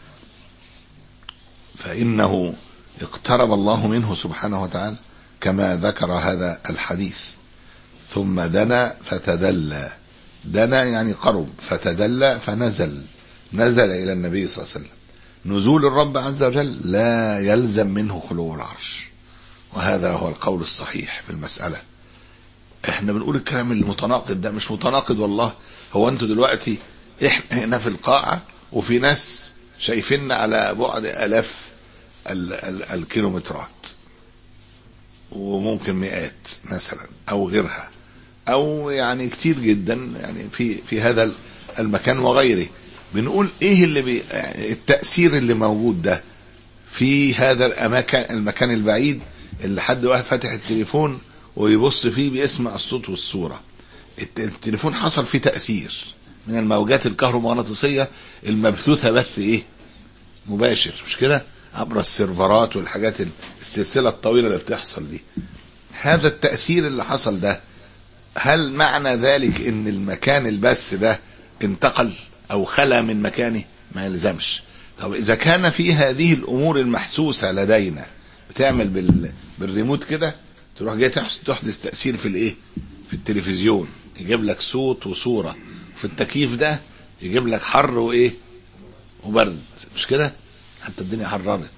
فإنه اقترب الله منه سبحانه وتعالى كما ذكر هذا الحديث. ثم دنا فتدلى دنا يعني قرب، فتدلى فنزل، نزل إلى النبي صلى الله عليه وسلم. نزول الرب عز وجل لا يلزم منه خلو العرش، وهذا هو القول الصحيح في المسألة. احنا بنقول الكلام المتناقض ده مش متناقض والله. هو انتوا دلوقتي احنا هنا في القاعة وفي ناس شايفيننا على بعد الاف ال ال الكيلومترات وممكن مئات مثلا او غيرها، او يعني كتير جدا يعني في في هذا المكان وغيره. بنقول ايه اللي بي التأثير اللي موجود ده في هذا الاماكن المكان البعيد اللي حد واحد فاتح التليفون ويبص فيه بيسمع الصوت والصورة. التليفون حصل فيه تأثير من الموجات الكهرومغناطيسية المبثوثة بث ايه مباشر، مش كده، عبر السيرفرات والحاجات السلسلة الطويلة اللي بتحصل دي. هذا التأثير اللي حصل ده، هل معنى ذلك ان المكان البث ده انتقل او خلى من مكانه؟ ما يلزمش. طب اذا كان في هذه الامور المحسوسة لدينا بتعمل بال... بالريموت كده، تروح جاي تحدث تأثير في الايه، في التلفزيون يجيب لك صوت وصورة، في التكييف ده يجيب لك حر وايه وبرد، مش كده، حتى الدنيا حررت.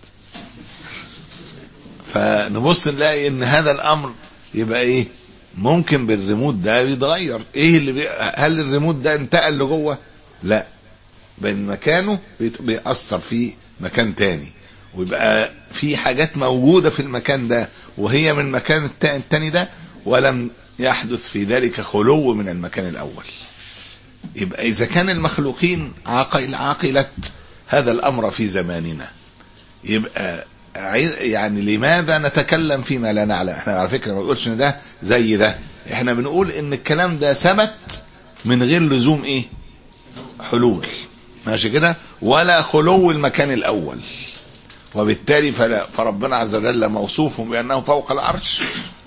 فنبص نلاقي ان هذا الامر يبقى ايه، ممكن بالريموت ده يتغير. ايه اللي بي... هل الريموت ده انتقل لجوه؟ لا، بين مكانه بيأثر في مكان تاني، ويبقى في حاجات موجودة في المكان ده وهي من المكان التاني ده، ولم يحدث في ذلك خلو من المكان الأول. يبقى إذا كان المخلوقين عاقل عاقلت هذا الأمر في زماننا، يبقى يعني لماذا نتكلم فيما لا نعلم؟ احنا على فكرة ما بنقولش ان ده زي ده، احنا بنقول ان الكلام ده ثبت من غير لزوم ايه، حلول، ماشي كده، ولا خلو المكان الأول. وبالتالي فلا فربنا عز وجل موصوف بأنه فوق العرش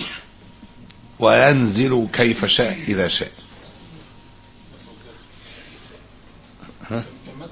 وينزل كيف شاء إذا شاء. ها؟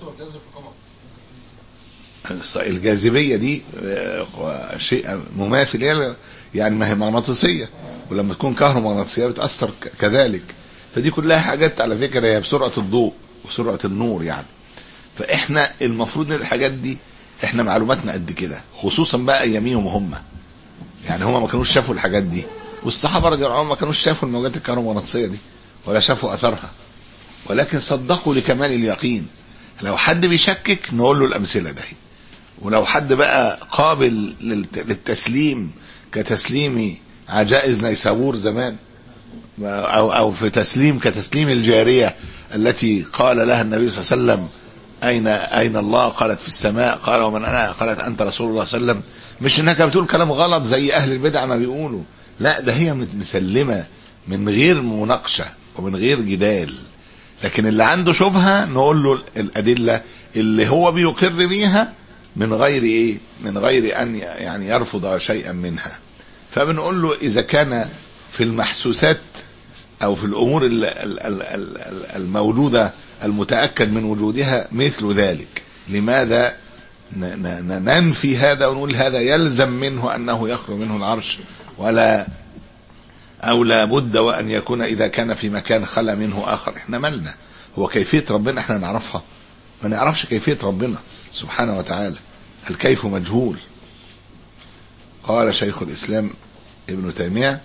الجاذبية دي شيء مماثل يعني، ما هي مغناطيسية، ولما تكون كهرومغناطيسية بتأثر كذلك. فدي كلها حاجات على فكرة هي بسرعة الضوء وسرعة النور يعني. فإحنا المفروض ان الحاجات دي احنا معلوماتنا قد كده، خصوصا بقى اياميهم هم، يعني هم ما كانوش شافوا الحاجات دي، والصحابة رضي الله عنهم ما كانوش شافوا الموجات الكهرومغناطيسية دي ولا شافوا اثرها، ولكن صدقوا لكمال اليقين. لو حد بيشكك نقول له الامثلة ده، ولو حد بقى قابل للتسليم كتسليم عجائز نيسابور زمان، او او في تسليم كتسليم الجارية التي قال لها النبي صلى الله عليه وسلم أين أين الله؟ قالت في السماء. قال ومن أنا؟ قالت أنت رسول الله صلى الله عليه وسلم. مش إنك بتقول كلام غلط زي أهل البدع ما بيقولوا، لا، ده هي مسلمة من غير مناقشة ومن غير جدال. لكن اللي عنده شبهة نقول له الأدلة اللي هو بيقر بيها من غير إيه، من غير أن يعني يرفض شيئا منها. فبنقول له إذا كان في المحسوسات أو في الأمور الموجودة المتأكد من وجودها مثل ذلك، لماذا ننفي هذا ونقول هذا يلزم منه أنه يخرج منه العرش، ولا أو لا بد وأن يكون إذا كان في مكان خلى منه آخر؟ احنا مالنا؟ هو كيفية ربنا احنا نعرفها؟ ما نعرفش كيفية ربنا سبحانه وتعالى، الكيف مجهول. قال شيخ الإسلام ابن تيمية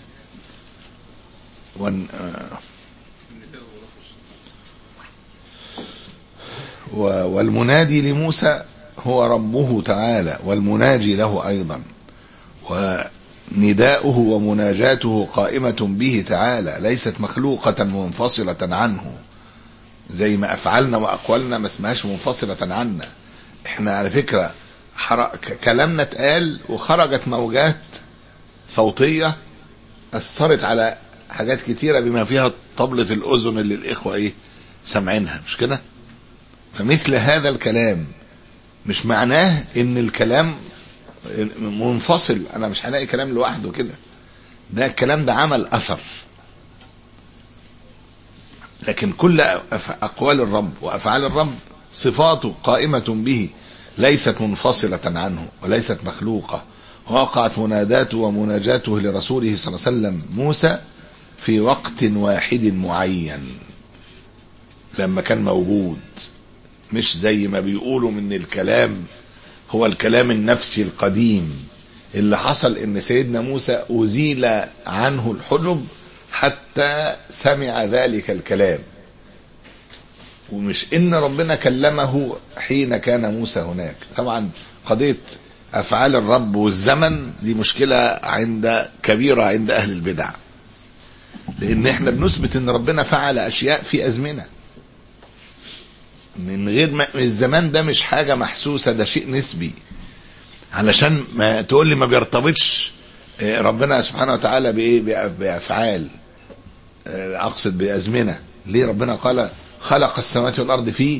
وان والمنادي لموسى هو ربه تعالى، والمناجي له أيضا، ونداؤه ومناجاته قائمة به تعالى، ليست مخلوقة منفصلة عنه زي ما أفعلنا وأقوالنا ما اسمهاش منفصلة عنا. احنا على فكرة كلامنا اتقال وخرجت موجات صوتية أثرت على حاجات كتيرة بما فيها طبلة الأذن اللي الإخوة إيه سمعينها، مش كده؟ فمثل هذا الكلام مش معناه ان الكلام منفصل، انا مش هلاقي كلام لوحده كده، ده الكلام ده عمل اثر. لكن كل اقوال الرب وافعال الرب صفاته قائمة به، ليست منفصلة عنه وليست مخلوقة. وقعت مناداته ومناجاته لرسوله صلى الله عليه وسلم موسى في وقت واحد معين، لما كان موجود، مش زي ما بيقولوا من الكلام هو الكلام النفسي القديم اللي حصل ان سيدنا موسى أزيل عنه الحجب حتى سمع ذلك الكلام، ومش ان ربنا كلمه حين كان موسى هناك. طبعا قضية افعال الرب والزمن دي مشكلة عند كبيرة عند اهل البدع، لان احنا بنثبت ان ربنا فعل اشياء في ازمنة من غير ما الزمان ده مش حاجة محسوسة، ده شيء نسبي، علشان ما تقول لي ما بيرتبطش ربنا سبحانه وتعالى بايه؟ بافعال، اقصد بازمنة. ليه ربنا قال خلق السماوات والارض في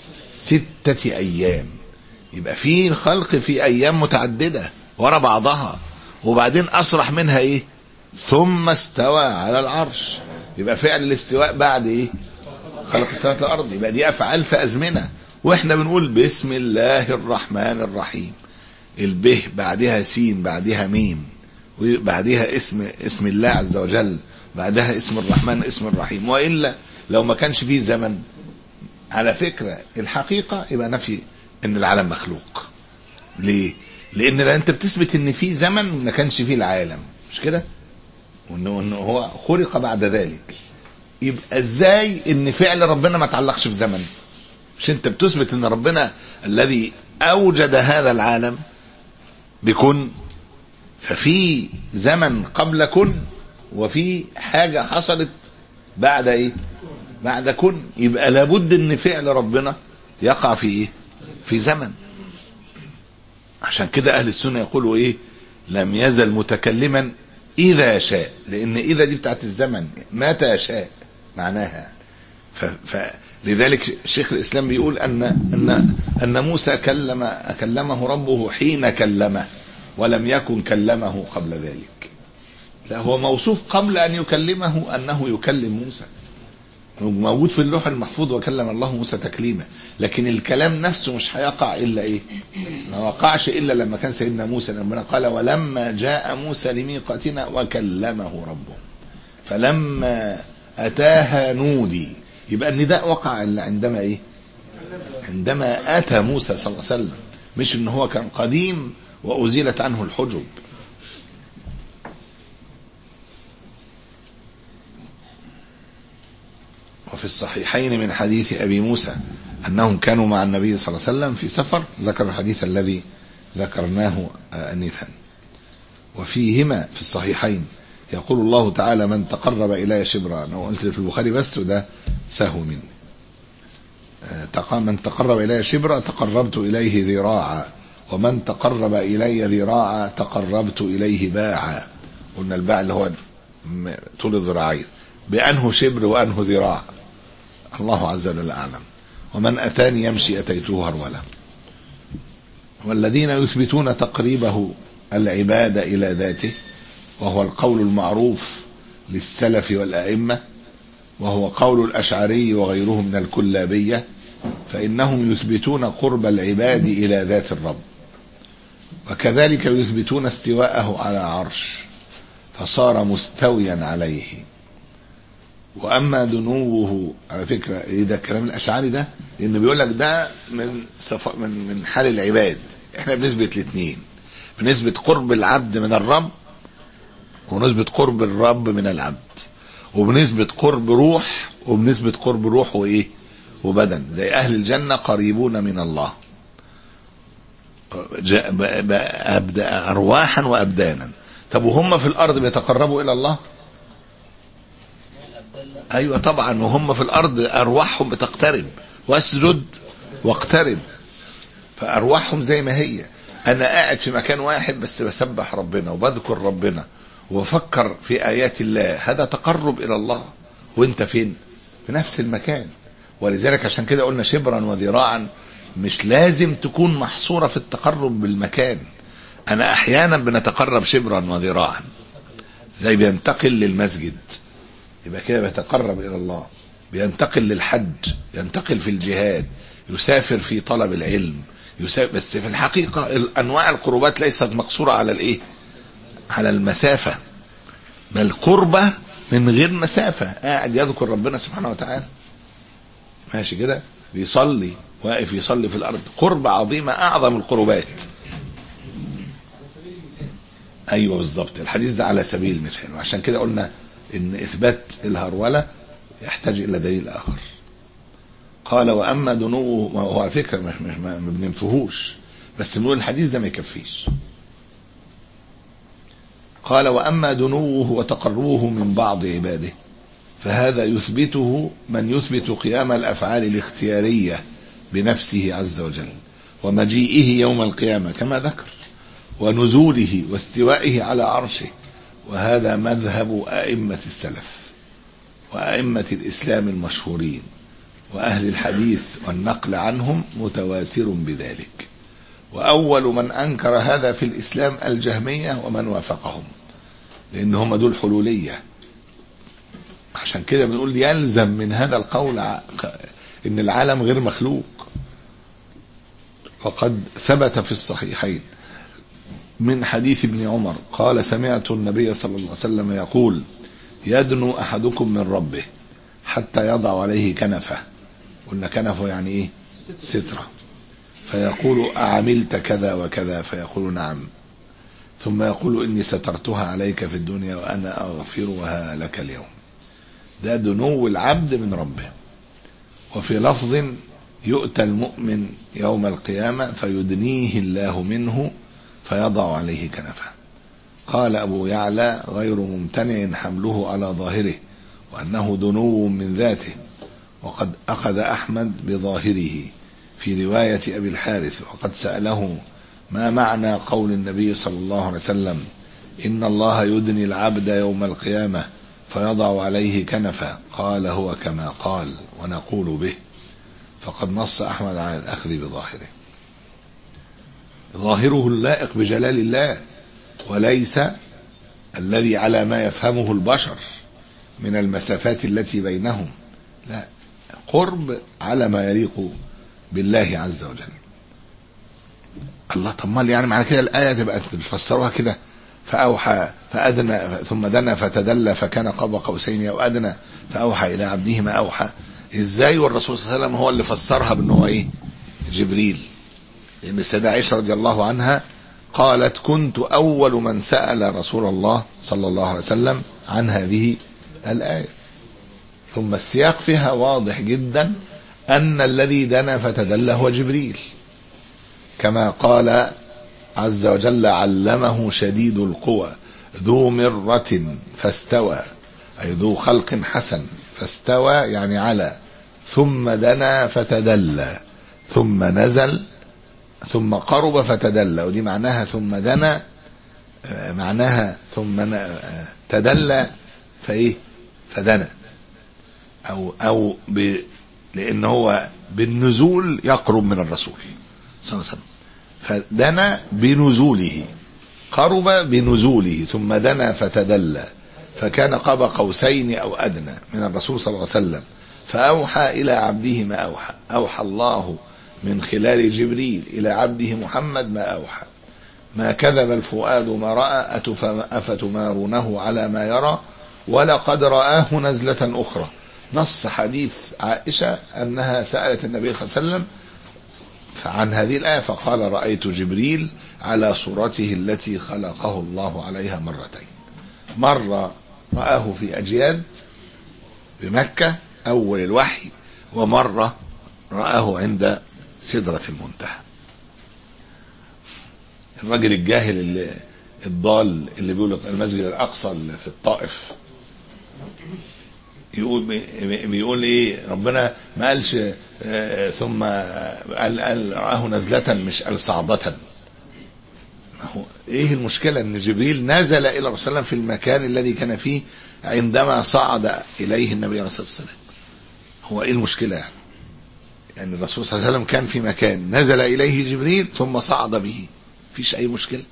ستة ايام؟ يبقى في خلق في ايام متعددة ورا بعضها، وبعدين اصرح منها ايه؟ ثم استوى على العرش. يبقى فعل الاستواء بعد ايه؟ خلق السماوات والارض. يبقى دي افعال في ازمنة، واحنا بنقول بسم الله الرحمن الرحيم، البه بعدها سين بعدها ميم، وبعدها اسم اسم الله عز وجل، بعدها اسم الرحمن اسم الرحيم. وإلا لو ما كانش فيه زمن، على فكرة الحقيقة يبقى نفي ان العالم مخلوق. ليه؟ لان لو انت بتثبت ان في زمن ما كانش فيه العالم، مش كده؟ وانه هو خلق بعد ذلك، يبقى ازاي ان فعل ربنا ما تعلقش في زمن؟ مش انت بتثبت ان ربنا الذي اوجد هذا العالم بكن، ففي زمن قبل كن وفي حاجة حصلت بعد ايه؟ بعد كن. يبقى لابد ان فعل ربنا يقع في ايه؟ في زمن. عشان كده اهل السنة يقولوا ايه؟ لم يزل متكلما اذا شاء، لان اذا دي بتاعت الزمن، متى شاء معناها. فلذلك شيخ الاسلام بيقول ان ان ان موسى كلم كلمه ربه حين كلمه، ولم يكن كلمه قبل ذلك. لا، هو موصوف قبل ان يكلمه انه يكلم موسى، موجود في اللوح المحفوظ وكلم الله موسى تكليما، لكن الكلام نفسه مش هيقع الا ايه؟ ما وقعش الا لما كان سيدنا موسى، ربنا قال ولما جاء موسى لميقاتنا وكلمه ربه فلما اتاها نودي. يبقى النداء وقع عندما ايه؟ عندما اتى موسى صلى الله عليه وسلم، مش ان هو كان قديم وازيلت عنه الحجب. وفي الصحيحين من حديث أبي موسى أنهم كانوا مع النبي صلى الله عليه وسلم في سفر، ذكر الحديث الذي ذكرناه آنفا. وفيهما في الصحيحين يقول الله تعالى من تقرب إلي شبرا، أنا قلت في البخاري بس وده سهو مني، من تقرب إلي شبرا تقربت إليه ذراعا، ومن تقرب إلي ذراعا تقربت إليه باعا. قلنا الباع اللي هو طول الذراعين، بأنه شبر وأنه ذراع الله عز وجل أعلم. ومن أتاني يمشي أتيته هرولا. والذين يثبتون تقريبه العبادة إلى ذاته، وهو القول المعروف للسلف والأئمة، وهو قول الأشعري وغيره من الكلابية، فإنهم يثبتون قرب العباد إلى ذات الرب، وكذلك يثبتون استواءه على عرش فصار مستويا عليه. واما دنوه، على فكره ايه ده الكلام الاشعري ده؟ لانه بيقول لك ده من صف... من من حال العباد. احنا بنثبت الاثنين، بنثبت قرب العبد من الرب، ونثبت قرب الرب من العبد، وبنثبت قرب روح، وبنثبت قرب روح وايه وبدن. زي اهل الجنه قريبون من الله ارواحا وابدانا. طب وهم في الارض بيتقربوا الى الله؟ ايوه طبعا، وهم في الارض ارواحهم بتقترب، واسجد واقترب، فارواحهم زي ما هي. انا قاعد في مكان واحد بس بسبح ربنا وبذكر ربنا وبفكر في ايات الله، هذا تقرب الى الله. وانت فين؟ في نفس المكان. ولذلك عشان كده قلنا شبرا وذراعا مش لازم تكون محصورة في التقرب بالمكان. انا احيانا بنتقرب شبرا وذراعا، زي بينتقل للمسجد يبقى كده بيتقرب الى الله، بينتقل للحج، ينتقل في الجهاد، يسافر في طلب العلم، يسافر. بس في الحقيقة انواع القربات ليست مقصورة على الايه؟ على المسافة، بل قربة من غير مسافة، قاعد يذكر ربنا سبحانه وتعالى. ماشي كده، بيصلي واقف يصلي في الارض، قرب عظيمه اعظم القربات. ايوه بالظبط، الحديث ده على سبيل المثال، وعشان كده قلنا ان اثبات الهروله يحتاج الى دليل اخر. قال واما دنوه، هو على فكره مش مش ما بننفهوش، بس بنقول الحديث ده ما يكفيش. قال واما دنوه وتقربه من بعض عباده فهذا يثبته من يثبت قيام الافعال الاختياريه بنفسه عز وجل، ومجيئه يوم القيامه كما ذكر، ونزوله واستوائه على عرشه. وهذا مذهب ائمه السلف وائمه الاسلام المشهورين، واهل الحديث والنقل عنهم متواتر بذلك. واول من انكر هذا في الاسلام الجهميه ومن وافقهم، لان هم دول حلوليه. عشان كده بنقول يلزم من هذا القول ان العالم غير مخلوق. وقد ثبت في الصحيحين من حديث ابن عمر قال سمعت النبي صلى الله عليه وسلم يقول يدنو احدكم من ربه حتى يضع عليه كنفه. قلنا كنفه يعني ايه؟ سترة. فيقول أعملت كذا وكذا؟ فيقول نعم. ثم يقول إني سترتها عليك في الدنيا وأنا أغفرها لك اليوم. ده دنو العبد من ربه. وفي لفظ يؤتى المؤمن يوم القيامة فيدنيه الله منه فيضع عليه كنفه. قال أبو يعلى غير ممتنع حمله على ظاهره، وأنه دنو من ذاته. وقد أخذ أحمد بظاهره في رواية أبي الحارث، وقد سأله ما معنى قول النبي صلى الله عليه وسلم إن الله يدني العبد يوم القيامة فيضع عليه كنفا؟ قال هو كما قال ونقول به. فقد نص أحمد على الأخذ بظاهره. ظاهره اللائق بجلال الله، وليس الذي على ما يفهمه البشر من المسافات التي بينهم، لا، قرب على ما يليق بالله عز وجل. الله، طب ما يعني معنى كده الآية تبقى تفسروها كده فأوحى فأدنى ثم دنا فتدلى فكان قاب قوسين أو أدنى فأوحى إلى عبده ما أوحى؟ إزاي والرسول صلى الله عليه وسلم هو اللي فسرها بأنه إيه؟ جبريل. لأن السيدة عائشة رضي الله عنها قالت كنت أول من سأل رسول الله صلى الله عليه وسلم عن هذه الآية. ثم السياق فيها واضح جدا أن الذي دنا فتدلى هو جبريل، كما قال عز وجل علمه شديد القوى ذو مرة فاستوى، أي ذو خلق حسن، فاستوى يعني على، ثم دنا فتدلى، ثم نزل، ثم قرب فتدلى. ودي معناها ثم دنا، معناها ثم تدلى فإيه؟ فدنا، أو أو ب لأن هو بالنزول يقرب من الرسول صلى الله عليه وسلم، فدنا بنزوله، قرب بنزوله، ثم دنا فتدلى، فكان قاب قوسين أو أدنى من الرسول صلى الله عليه وسلم. فأوحى إلى عبده ما أوحى، أوحى الله من خلال جبريل إلى عبده محمد ما أوحى. ما كذب الفؤاد ما رأى أفتمارونه على ما يرى ولقد رآه نزلة أخرى. نص حديث عائشة أنها سألت النبي صلى الله عليه وسلم عن هذه الآية فقال رأيت جبريل على صورته التي خلقه الله عليها مرتين. مرة رآه في أجياد بمكة أول الوحي، ومرة رآه عند سدرة المنتهى. الرجل الجاهل اللي الضال اللي بيقول المسجد الأقصى اللي في الطائف يقول بيقول ايه؟ ربنا ما قالش اه ثم قال, قال رآه نزلة مش قال صعدة. هو ايه المشكلة ان جبريل نزل الى الرسول صلى الله عليه وسلم في المكان الذي كان فيه عندما صعد اليه النبي عليه الصلاة والسلام؟ هو ايه المشكلة يعني؟ يعني الرسول صلى الله عليه وسلم كان في مكان نزل اليه جبريل ثم صعد به، فيش اي مشكلة.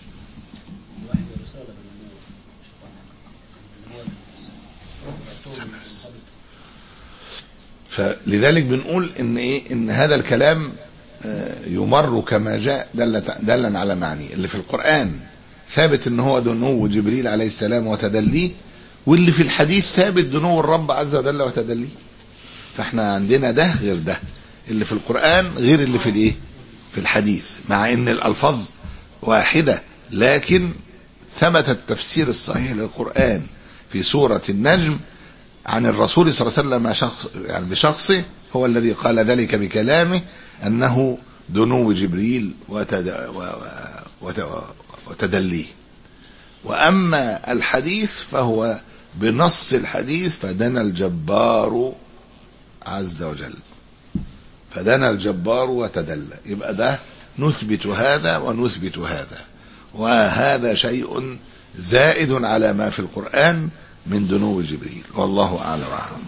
فلذلك بنقول ان ايه؟ ان هذا الكلام يمر كما جاء دلا على معنى اللي في القرآن ثابت ان هو دنو جبريل عليه السلام وتدليه، واللي في الحديث ثابت دنو الرب عز وجل وتدليه. فاحنا عندنا ده غير ده، اللي في القرآن غير اللي في الايه في الحديث، مع ان الالفاظ واحدة، لكن ثبت التفسير الصحيح للقرآن في سورة النجم عن الرسول صلى الله عليه وسلم شخص يعني بشخصه، هو الذي قال ذلك بكلامه أنه دنو جبريل وتد... وتدليه. وأما الحديث فهو بنص الحديث فدنا الجبار عز وجل، فدنا الجبار وتدلى، يبقى ده نثبت هذا ونثبت هذا، وهذا شيء زائد على ما في القرآن من دنو جبريل، والله أعلم وأعلم.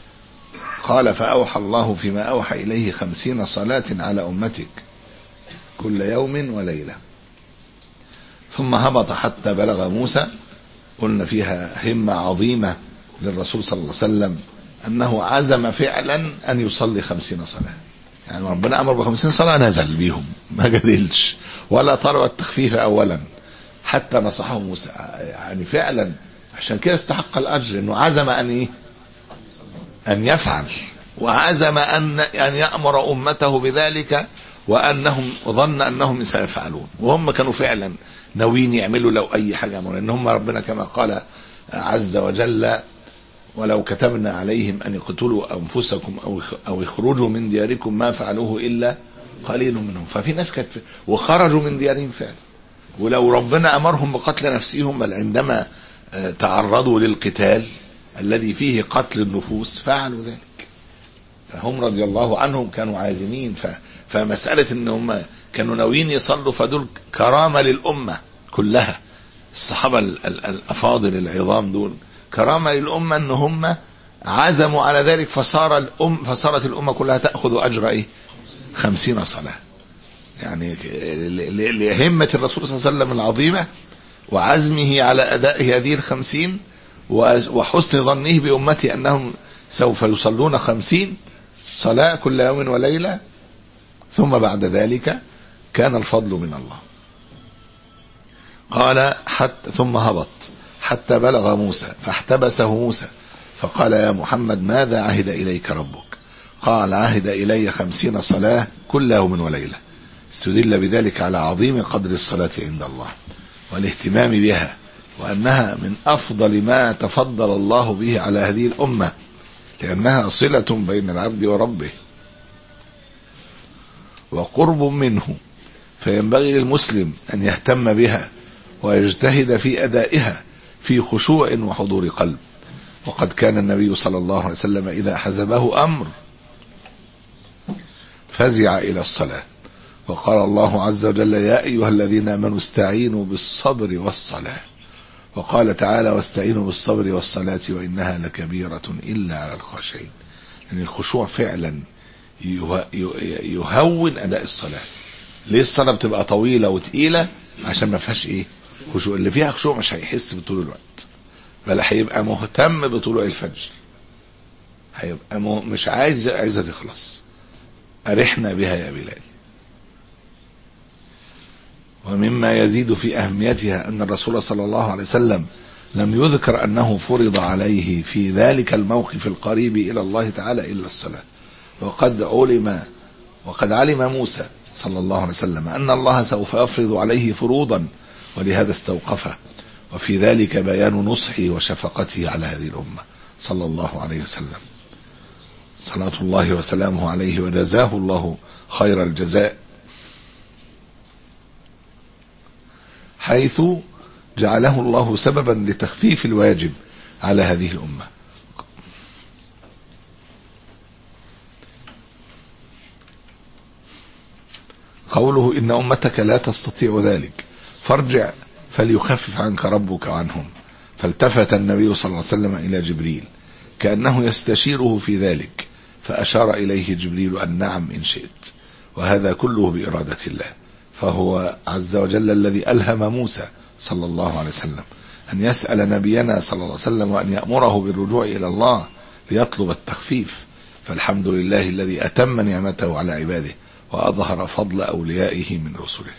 قال فأوحى الله فيما أوحى إليه خمسين صلاة على أمتك كل يوم وليلة، ثم هبط حتى بلغ موسى. قلنا فيها همة عظيمة للرسول صلى الله عليه وسلم أنه عزم فعلا أن يصلي خمسين صلاة، يعني ربنا أمر بخمسين صلاة نزل بيهم ما جدلش ولا طلب التخفيف أولا حتى نصحه موسى، يعني فعلا عشان كده استحق الأجر أنه عزم أن إيه؟ أن يفعل، وعزم أن أن يأمر أمته بذلك، وأنهم ظن أنهم سيفعلون، وهم كانوا فعلا ناويين يعملوا لو أي حاجة أمر، إن هم ربنا كما قال عز وجل ولو كتبنا عليهم أن يقتلوا أنفسكم أو أو يخرجوا من دياركم ما فعلوه إلا قليل منهم. ففي ناس كانت وخرجوا من ديارهم فعلا، ولو ربنا أمرهم بقتل نفسهم بل عندما تعرضوا للقتال الذي فيه قتل النفوس فعلوا ذلك، فهم رضي الله عنهم كانوا عازمين. ف... فمسألة ان هم كانوا ناويين يصلوا فدول كرامة للأمة كلها، الصحابة ال... ال... الأفاضل العظام دول كرامة للأمة ان هم عزموا على ذلك، فصار الأم فصارت الأمة كلها تأخذ أجر ايه خمسين صلاة، يعني ل... لهمة الرسول صلى الله عليه وسلم العظيمة وعزمه على أداء هذه الخمسين وحسن ظنه بأمتي أنهم سوف يصلون خمسين صلاة كل يوم وليلة، ثم بعد ذلك كان الفضل من الله. قال حتى ثم هبط حتى بلغ موسى فاحتبسه موسى فقال يا محمد ماذا عهد إليك ربك؟ قال عهد إلي خمسين صلاة كل يوم وليلة. استدل بذلك على عظيم قدر الصلاة عند الله والاهتمام بها، وأنها من أفضل ما تفضل الله به على هذه الأمة، لأنها صلة بين العبد وربه وقرب منه، فينبغي للمسلم أن يهتم بها ويجتهد في أدائها في خشوع وحضور قلب. وقد كان النبي صلى الله عليه وسلم إذا حزبه أمر فزع إلى الصلاة، وقال الله عز وجل يا أيها الذين آمنوا استعينوا بالصبر والصلاة، وقال تعالى واستعينوا بالصبر والصلاة وإنها لكبيرة إلا على الخاشعين. يعني الخشوع فعلا يهون أداء الصلاة. ليه الصلاة بتبقى طويلة وتقيلة؟ عشان ما فيهاش إيه خشوع. اللي فيها خشوع مش هيحس بطول الوقت، بل هيبقى مهتم بطلوع الفجر، هيبقى مش عايز عايزة تخلص. أرحنا بها يا بلال. ومما يزيد في أهميتها أن الرسول صلى الله عليه وسلم لم يذكر أنه فرض عليه في ذلك الموقف القريب إلى الله تعالى إلا الصلاة، وقد علم وقد علم موسى صلى الله عليه وسلم أن الله سوف يفرض عليه فروضا، ولهذا استوقفه، وفي ذلك بيان نصحه وشفقته على هذه الأمة صلى الله عليه وسلم صلاة الله وسلامه عليه، وجزاه الله خير الجزاء، حيث جعله الله سببا لتخفيف الواجب على هذه الأمة. قوله إن أمتك لا تستطيع ذلك فارجع فليخفف عنك ربك عنهم. فالتفت النبي صلى الله عليه وسلم إلى جبريل كأنه يستشيره في ذلك، فأشار إليه جبريل أن نعم إن شئت، وهذا كله بإرادة الله. فهو عز وجل الذي ألهم موسى صلى الله عليه وسلم أن يسأل نبينا صلى الله عليه وسلم وأن يأمره بالرجوع إلى الله ليطلب التخفيف. فالحمد لله الذي أتم نعمته على عباده وأظهر فضل أوليائه من رسله.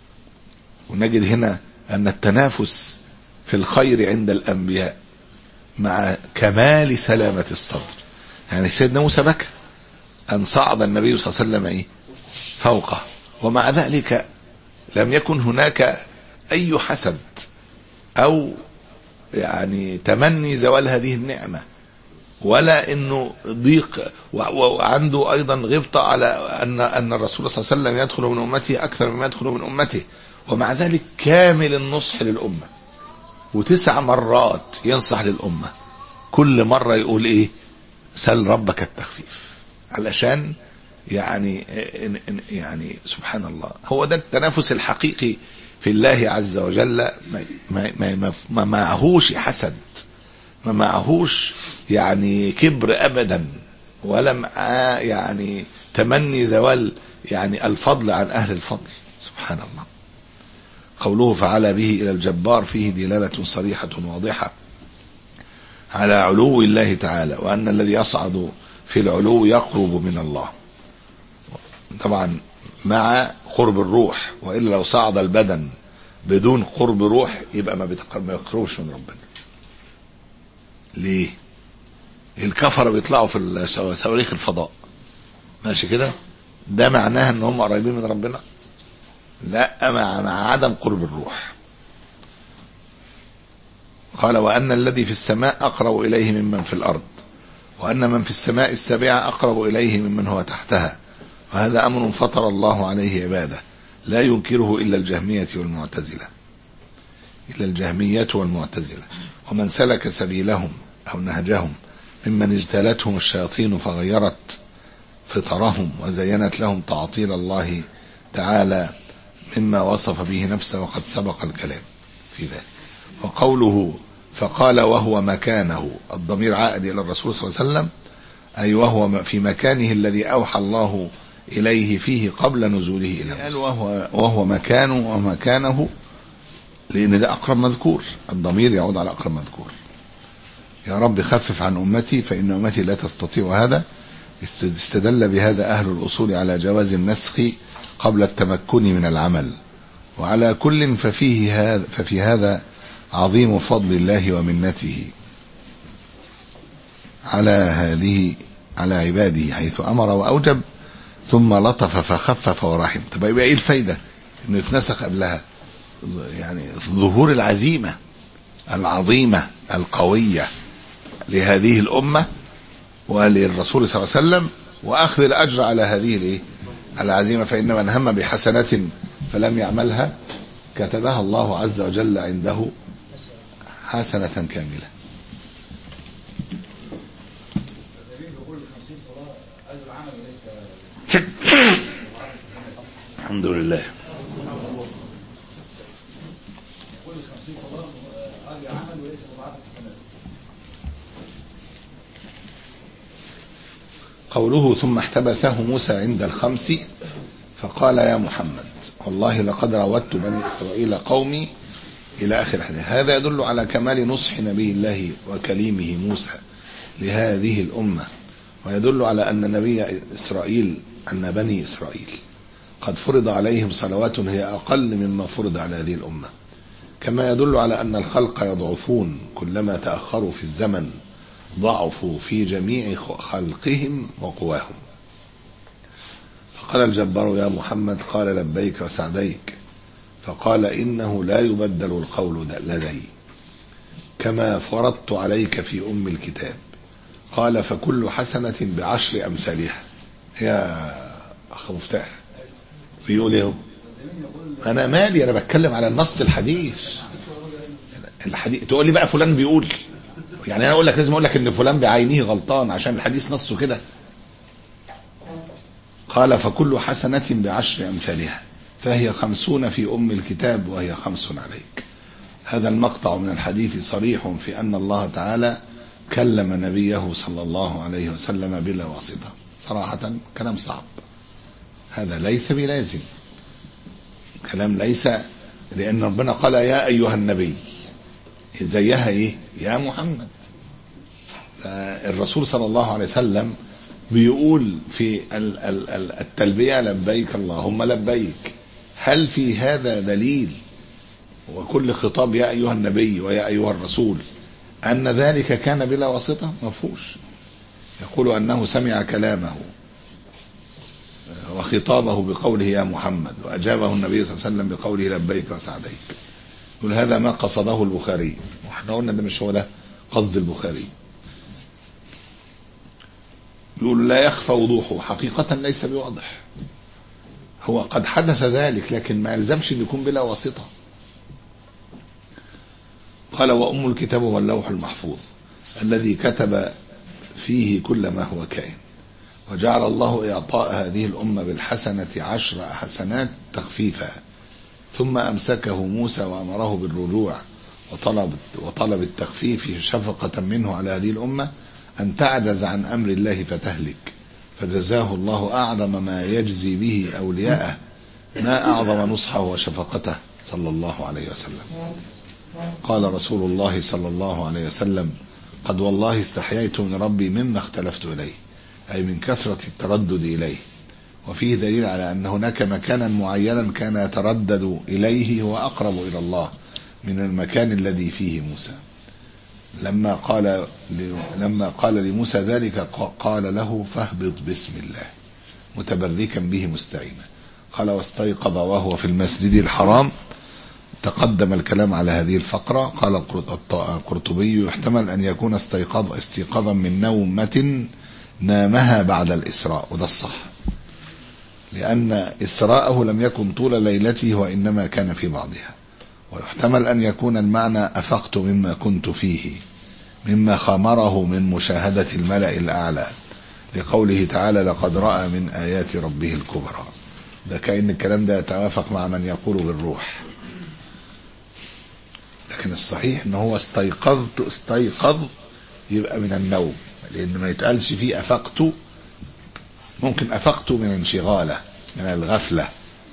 ونجد هنا أن التنافس في الخير عند الأنبياء مع كمال سلامة الصدر. يعني سيدنا موسى بكى أن صعد النبي صلى الله عليه وسلم إيه فوقه، ومع ذلك لم يكن هناك أي حسد أو يعني تمني زوال هذه النعمة، ولا انه ضيق، وعنده ايضا غبطة على ان ان الرسول صلى الله عليه وسلم يدخل من امته اكثر مما يدخل من امته، ومع ذلك كامل النصح للامة، وتسع مرات ينصح للامة، كل مرة يقول ايه؟ سل ربك التخفيف، علشان يعني يعني سبحان الله، هو ده التنافس الحقيقي في الله عز وجل. ما ما ما, ما معهوش حسد، ما معهوش يعني كبر ابدا، ولا يعني تمني زوال يعني الفضل عن اهل الفضل. سبحان الله. قوله فعلى به الى الجبار فيه دلالة صريحة واضحة على علو الله تعالى، وان الذي يصعد في العلو يقرب من الله، طبعا مع قرب الروح، والا لو صعد البدن بدون قرب روح يبقى ما بيقربش من ربنا. ليه؟ الكفرة بيطلعوا في صواريخ الفضاء ماشي كده، ده معناها ان هم قريبين من ربنا؟ لا، مع, مع عدم قرب الروح. قال وأن الذي في السماء أقرب إليه ممن في الأرض، وأن من في السماء السابعة أقرب إليه ممن هو تحتها، وهذا أمر فطر الله عليه عباده لا ينكره إلا الجهمية والمعتزلة إلا الجهمية والمعتزلة ومن سلك سبيلهم أو نهجهم ممن اجتالتهم الشياطين فغيرت فطرهم وزينت لهم تعطيل الله تعالى مما وصف به نفسه، وقد سبق الكلام في ذلك. وقوله فقال وهو مكانه، الضمير عائد إلى الرسول صلى الله عليه وسلم، أي وهو في مكانه الذي أوحى الله إليه فيه قبل نزوله إلى قال وهو, وهو مكانه ومكانه، لأن ده أقرب مذكور، الضمير يعود على أقرب مذكور. يا رب خفف عن أمتي فإن أمتي لا تستطيع هذا. استدل بهذا أهل الأصول على جواز النسخ قبل التمكن من العمل، وعلى كل ففيه هذا ففي هذا عظيم فضل الله ومنته على هذه على عباده، حيث أمر وأوجب ثم لطف فخفف ورحم. طب يبقى ايه الفايدة انه يتنسخ قبلها؟ يعني ظهور العزيمة العظيمة القوية لهذه الأمة وللرسول صلى الله عليه وسلم، وأخذ الأجر على هذه الايه العزيمة. فإن من هم بحسنة فلم يعملها كتبها الله عز وجل عنده حسنة كاملة. الحمد لله. قوله ثم احتبسه موسى عند الخمس فقال يا محمد والله لقد راودت بني إسرائيل قومي إلى آخر الحديث. هذا يدل على كمال نصح نبي الله وكليمه موسى لهذه الأمة، ويدل على أن نبي إسرائيل أن بني إسرائيل قد فرض عليهم صلوات هي أقل مما فرض على هذه الأمة، كما يدل على أن الخلق يضعفون كلما تأخروا في الزمن، ضعفوا في جميع خلقهم وقواهم. فقال الجبار يا محمد قال لبيك وسعديك، فقال إنه لا يبدل القول لدي كما فرضت عليك في أم الكتاب. قال فكل حسنة بعشر أمثالها. يا أخ مفتاح بيقول ايه؟ انا مالي، انا بتكلم على النص الحديث. الحديث تقول لي بقى فلان بيقول، يعني انا اقول لك لازم اقول لك ان فلان بعينه غلطان عشان الحديث نصه كده؟ قال فكل حسنة بعشر امثالها فهي خمسون في ام الكتاب وهي خمس عليك. هذا المقطع من الحديث صريح في ان الله تعالى كلم نبيه صلى الله عليه وسلم بلا واسطة. صراحة كلام صعب، هذا ليس بلازم، كلام ليس، لأن ربنا قال يا أيها النبي، زيها إيه؟ يا محمد. فالرسول صلى الله عليه وسلم بيقول في التلبية لبيك اللهم لبيك. هل في هذا دليل؟ وكل خطاب يا أيها النبي ويا أيها الرسول أن ذلك كان بلا واسطة مفهوش. يقول أنه سمع كلامه وخطابه بقوله يا محمد، وأجابه النبي صلى الله عليه وسلم بقوله لبيك وسعديك. يقول هذا ما قصده البخاري، واحنا قلنا ده مش هو ده قصد البخاري. يقول لا يخفى وضوحه، حقيقة ليس بواضح، هو قد حدث ذلك لكن ما يلزمش أن يكون بلا واسطة. قال وأم الكتاب هو اللوح المحفوظ الذي كتب فيه كل ما هو كائن، وجعل الله إعطاء هذه الأمة بالحسنة عشر حسنات تخفيفا، ثم أمسكه موسى وأمره بالرجوع وطلب, وطلب التخفيف شفقة منه على هذه الأمة أن تعجز عن أمر الله فتهلك، فجزاه الله أعظم ما يجزي به أولياءه، ما أعظم نصحه وشفقته صلى الله عليه وسلم. قال رسول الله صلى الله عليه وسلم قد والله استحييت من ربي مما اختلفت إليه، أي من كثرة التردد إليه. وفيه دليل على أن هناك مكانا معينا كان يتردد إليه هو أقرب إلى الله من المكان الذي فيه موسى. لما قال لما قال لموسى ذلك قال له فاهبط بسم الله متبركا به مستعينا. قال واستيقظ وهو في المسجد الحرام. تقدم الكلام على هذه الفقرة. قال القرطبي يحتمل أن يكون استيقظ استيقاظا من نومة نامها بعد الإسراء، وده الصح، لأن إسراءه لم يكن طول ليلته وإنما كان في بعضها. ويحتمل أن يكون المعنى أفقت مما كنت فيه مما خامره من مشاهدة الملأ الأعلى، لقوله تعالى لقد رأى من آيات ربه الكبرى. ده كأن الكلام ده يتوافق مع من يقول بالروح، لكن الصحيح ان هو استيقظت استيقظ يبقى من النوم، لان ما يتقالش فيه افقت. ممكن افقت من انشغاله من الغفله،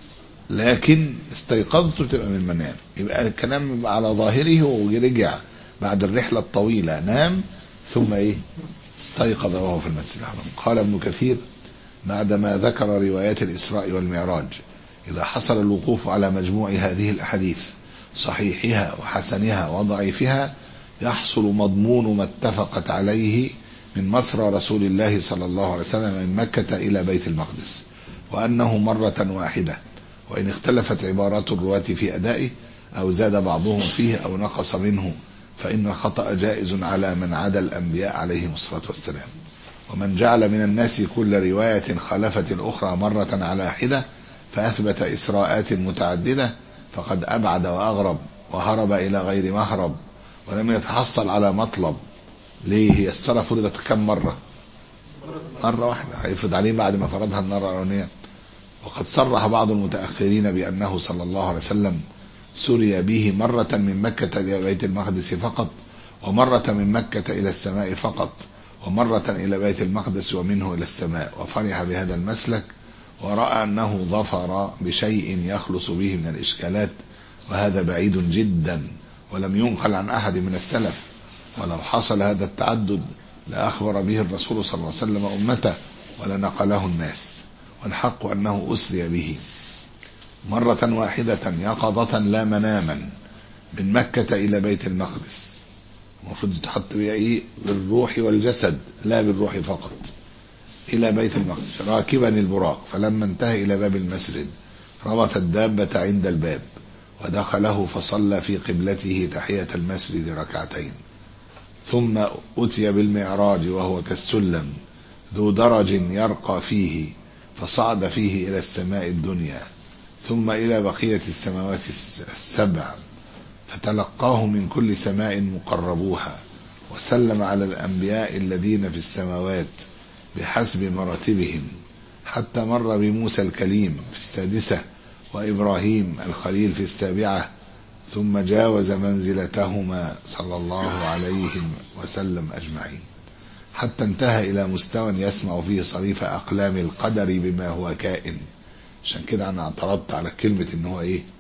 لكن استيقظت تبقى من المنام. يبقى الكلام على ظاهره ورجع بعد الرحله الطويله نام ثم ايه استيقظ وهو في المسجد الحرام. قال ابن كثير بعدما ذكر روايات الاسراء والمعراج اذا حصل الوقوف على مجموع هذه الاحاديث صحيحها وحسنها وضعيفها يحصل مضمون ما اتفقت عليه من مسرى رسول الله صلى الله عليه وسلم من مكة إلى بيت المقدس، وأنه مرة واحدة، وإن اختلفت عبارات الرواة في أدائه أو زاد بعضهم فيه أو نقص منه فإن الخطأ جائز على من عدا الأنبياء عليهم الصلاة والسلام. ومن جعل من الناس كل رواية خالفت الأخرى مرة على حدة فأثبت إسراءات متعددة فقد أبعد وأغرب وهرب إلى غير مهرب ولم يتحصل على مطلب. ليه؟ هي الصلاة فرضت كم مرة؟ مرة واحدة، هيفرض عليه بعد ما فرضها المرة الأولانية. وقد صرح بعض المتأخرين بأنه صلى الله عليه وسلم سري به مرة من مكة إلى بيت المقدس فقط، ومرة من مكة إلى السماء فقط، ومرة إلى بيت المقدس ومنه إلى السماء، وفرح بهذا المسلك ورأى أنه ظفر بشيء يخلص به من الإشكالات، وهذا بعيد جدا ولم ينقل عن أحد من السلف. ولو حصل هذا التعدد لأخبر به الرسول صلى الله عليه وسلم أمته ولنقله الناس، والحق أنه أسري به مرة واحدة يقظة لا مناما من مكة إلى بيت المقدس. المفروض تحط بيه بالروح والجسد لا بالروح فقط، إلى بيت المقدس راكبا البراق، فلما انتهى إلى باب المسجد ربط الدابة عند الباب ودخله فصلى في قبلته تحية المسجد ركعتين، ثم أتي بالمعراج وهو كالسلم ذو درج يرقى فيه فصعد فيه إلى السماء الدنيا ثم إلى بقية السماوات السبع فتلقاه من كل سماء مقربوها، وسلم على الأنبياء الذين في السماوات بحسب مراتبهم، حتى مر بموسى الكليم في السادسة وإبراهيم الخليل في السابعة، ثم جاوز منزلتهما صلى الله عليه وسلم أجمعين حتى انتهى إلى مستوى يسمع فيه صريف أقلام القدر بما هو كائن. عشان كده أنا اعترضت على كلمة إنه هو إيه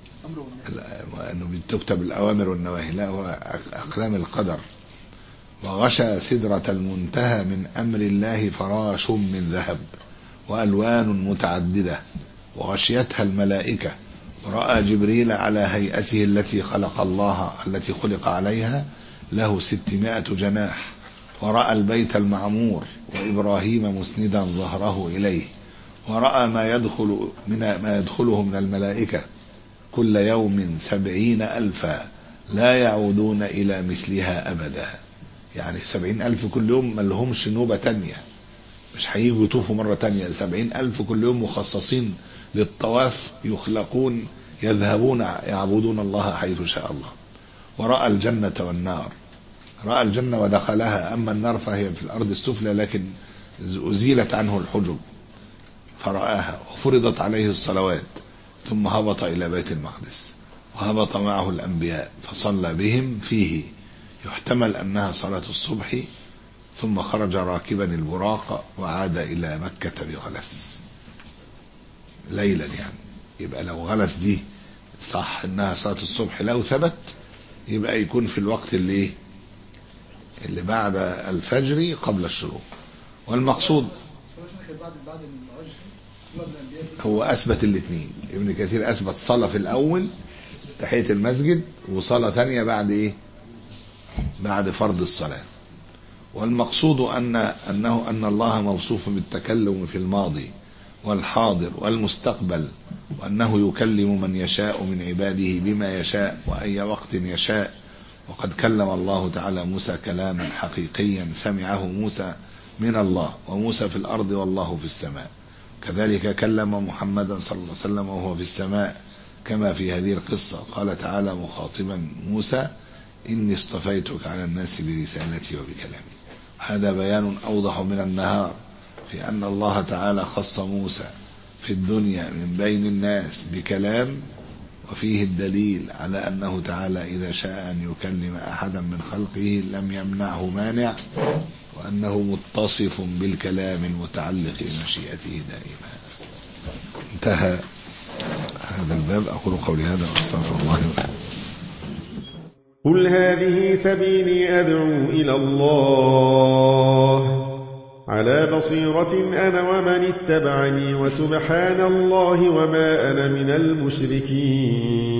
إنه بتكتب الأوامر والنواهي، لا، هو أقلام القدر. وغشى سدرة المنتهى من أمر الله فراش من ذهب وألوان متعددة وغشيتها الملائكة، ورأى جبريل على هيئته التي خلق الله التي خلق عليها له ستمائة جناح، ورأى البيت المعمور وإبراهيم مسندا ظهره إليه، ورأى ما يدخل من ما يدخله من الملائكة كل يوم سبعين ألفا لا يعودون إلى مثلها أبدا. يعني سبعين ألف كل يوم ما لهمش نوبة تانية، مش هيجوا يطوفوا مرة تانية. سبعين ألف كل يوم مخصصين للطواف، يخلقون يذهبون يعبدون الله حيث شاء الله. ورأى الجنة والنار، رأى الجنة ودخلها، أما النار فهي في الأرض السفلى لكن أزيلت عنه الحجب فرآها، وفرضت عليه الصلوات، ثم هبط إلى بيت المقدس وهبط معه الأنبياء فصلى بهم فيه، يحتمل أنها صلاة الصبح، ثم خرج راكبا البراق وعاد إلى مكة بغلس ليلا. يعني يبقى لو غلس دي صح أنها صلاة الصبح، لو ثبت يبقى يكون في الوقت اللي اللي بعد الفجر قبل الشروق. والمقصود هو أثبت الاثنين. ابن كثير أثبت صلاة في الأول تحية المسجد، وصلاة ثانية بعد إيه؟ بعد فرض الصلاة. والمقصود أن أنه أن الله موصوف بالتكلم في الماضي والحاضر والمستقبل، وأنه يكلم من يشاء من عباده بما يشاء وأي وقت يشاء. وقد كلم الله تعالى موسى كلاما حقيقيا سمعه موسى من الله، وموسى في الأرض والله في السماء. كذلك كلم محمدا صلى الله عليه وسلم وهو في السماء، كما في هذه القصة قال تعالى مخاطبا موسى: إني اصطفيتك على الناس برسالتي وبكلامي. هذا بيان أوضح من النهار في أن الله تعالى خص موسى في الدنيا من بين الناس بكلام، وفيه الدليل على أنه تعالى إذا شاء أن يكلم أحدا من خلقه لم يمنعه مانع، وأنه متصف بالكلام المتعلق بمشيئته دائما. انتهى هذا الباب. أقول قولي هذا وأستغفر الله لي. قل هذه سبيلي أدعو إلى الله على بصيرة أنا ومن اتبعني، وسبحان الله وما أنا من المشركين.